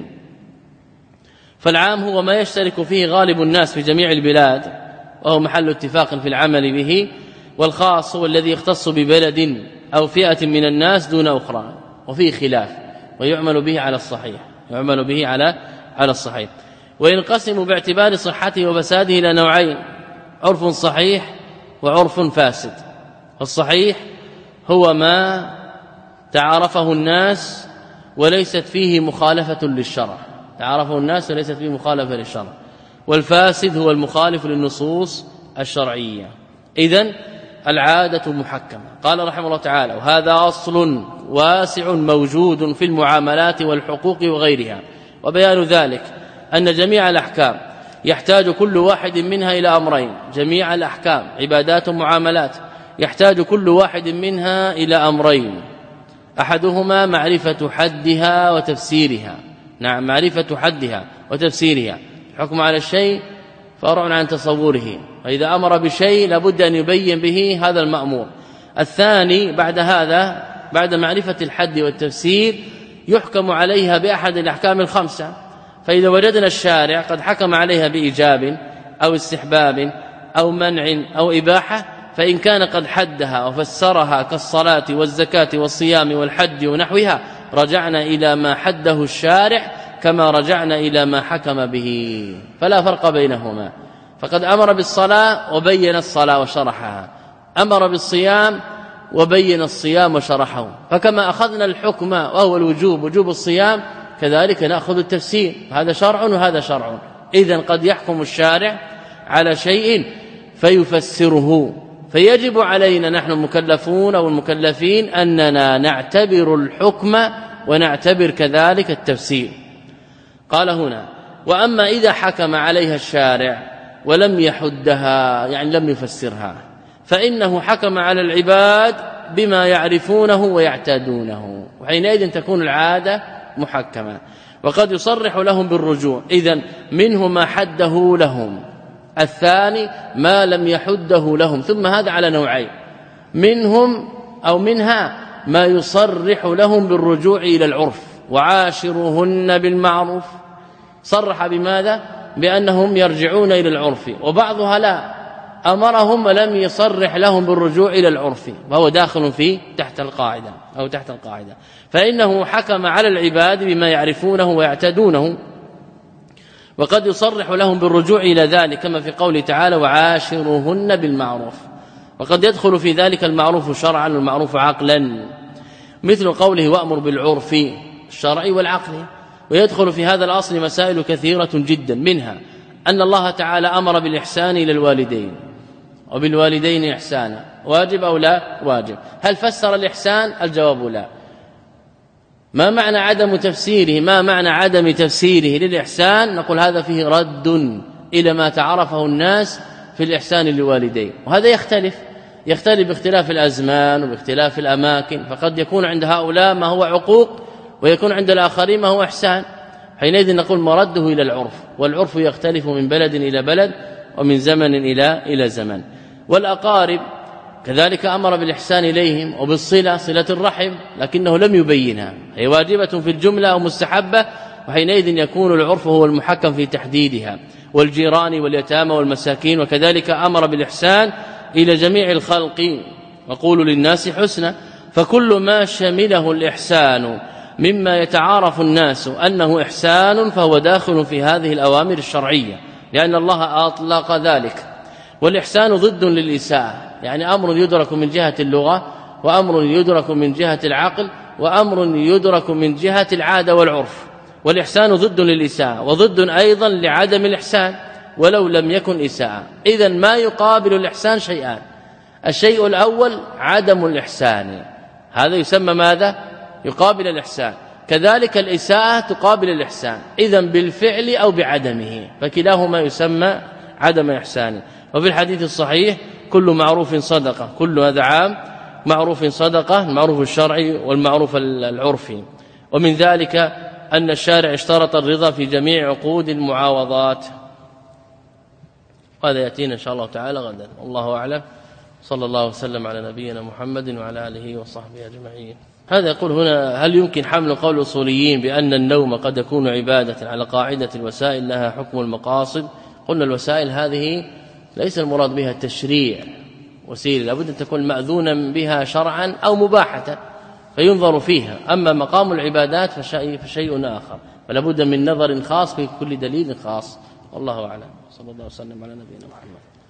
فالعام هو ما يشترك فيه غالب الناس في جميع البلاد وهو محل اتفاق في العمل به، والخاص هو الذي يختص ببلد أو فئة من الناس دون أخرى وفيه خلاف، ويعمل به على الصحيح يعمل به على على الصحيح. وينقسم باعتبار صحته وفساده إلى نوعين: عرف صحيح وعرف فاسد. الصحيح هو ما تعارفه الناس وليست فيه مخالفة للشرع تعارفه الناس وليست فيه مخالفة للشرع. والفاسد هو المخالف للنصوص الشرعية. إذن العادة محكمة. قال رحمه الله تعالى: وهذا أصل واسع موجود في المعاملات والحقوق وغيرها. وبيان ذلك أن جميع الأحكام يحتاج كل واحد منها إلى أمرين. جميع الأحكام عبادات ومعاملات يحتاج كل واحد منها إلى أمرين: أحدهما معرفة حدها وتفسيرها. نعم، معرفة حدها وتفسيرها. الحكم على الشيء فرع عن تصوره، فإذا أمر بشيء لابد أن يبين به هذا المأمور. الثاني بعد هذا بعد معرفة الحد والتفسير يحكم عليها بأحد الأحكام الخمسة. فإذا وجدنا الشارع قد حكم عليها بإيجاب أو استحباب أو منع أو إباحة، فإن كان قد حدها وفسرها كالصلاة والزكاة والصيام والحج ونحوها رجعنا إلى ما حده الشارع كما رجعنا إلى ما حكم به، فلا فرق بينهما. فقد أمر بالصلاة وبين الصلاة وشرحها، أمر بالصيام وبين الصيام وشرحه. فكما أخذنا الحكم وهو الوجوب وجوب الصيام كذلك نأخذ التفسير، هذا شرع وهذا شرع. إذن قد يحكم الشارع على شيء فيفسره، فيجب علينا نحن المكلفون أو المكلفين أننا نعتبر الحكم ونعتبر كذلك التفسير. قال هنا: وأما إذا حكم عليها الشارع ولم يحدها يعني لم يفسرها فإنه حكم على العباد بما يعرفونه ويعتادونه، وحينئذ تكون العادة محكمة. وقد يصرح لهم بالرجوع، إذن منه ما حده لهم، الثاني ما لم يحده لهم. ثم هذا على نوعين: منهم أو منها ما يصرح لهم بالرجوع إلى العرف، وعاشروهن بالمعروف. صرح بماذا؟ بأنهم يرجعون إلى العرف. وبعضها لا، أمرهم ولم يصرح لهم بالرجوع إلى العرف، وهو داخل في تحت القاعدة أو تحت القاعدة. فإنه حكم على العباد بما يعرفونه ويعتدونه، وقد يصرح لهم بالرجوع إلى ذلك كما في قوله تعالى: وعاشروهن بالمعروف. وقد يدخل في ذلك المعروف شرعا والمعروف عقلا، مثل قوله: وأمر بالعرف الشرعي والعقلي. ويدخل في هذا الأصل مسائل كثيرة جدا، منها أن الله تعالى أمر بالإحسان إلى الوالدين، وبالوالدين إحسانا، واجب أو لا واجب. هل فسر الإحسان؟ الجواب لا. ما معنى عدم تفسيره؟ ما معنى عدم تفسيره للإحسان؟ نقول هذا فيه رد إلى ما تعرفه الناس في الإحسان للوالدين، وهذا يختلف يختلف باختلاف الأزمان وباختلاف الأماكن. فقد يكون عند هؤلاء ما هو عقوق، ويكون عند الآخرين ما هو إحسان. حينئذ نقول مرده إلى العرف، والعرف يختلف من بلد إلى بلد ومن زمن إلى إلى زمن. والأقارب كذلك أمر بالإحسان إليهم وبالصلة، صلة الرحم، لكنه لم يبينها، هي واجبة في الجملة أو مستحبة، وحينئذ يكون العرف هو المحكم في تحديدها. والجيران واليتامى والمساكين، وكذلك أمر بالإحسان إلى جميع الخلق، وقولوا للناس حسنا. فكل ما شمله الإحسان مما يتعارف الناس أنه إحسان فهو داخل في هذه الأوامر الشرعية، لأن الله أطلق ذلك. والإحسان ضد للإساءة، يعني أمر يدرك من جهة اللغة، وأمر يدرك من جهة العقل، وأمر يدرك من جهة العادة والعرف. والإحسان ضد للإساءة، وضد أيضا لعدم الإحسان ولو لم يكن إساءة. إذن ما يقابل الإحسان شيئان: الشيء الأول عدم الإحسان، هذا يسمى ماذا؟ يقابل الإحسان. كذلك الإساءة تقابل الإحسان، إذن بالفعل أو بعدمه، فكلاهما يسمى عدم إحسان. وفي الحديث الصحيح: كل معروف صدقة، كل هذا عام معروف صدقة، المعروف الشرعي والمعروف العرفي. ومن ذلك أن الشارع اشترط الرضا في جميع عقود المعاوضات، وهذا يأتينا إن شاء الله تعالى غدا. والله أعلم، صلى الله وسلم على نبينا محمد وعلى آله وصحبه أجمعين. هذا يقول هنا: هل يمكن حمل قول الأصوليين بأن النوم قد يكون عبادة على قاعدة الوسائل لها حكم المقاصد؟ قلنا الوسائل هذه ليس المراد بها التشريع، وسيلة لابد أن تكون مأذونا بها شرعا أو مباحة فينظر فيها. أما مقام العبادات فشيء, فشيء آخر، فلا بد من نظر خاص في كل دليل خاص. والله أعلم، صلى الله وسلم على نبينا محمد.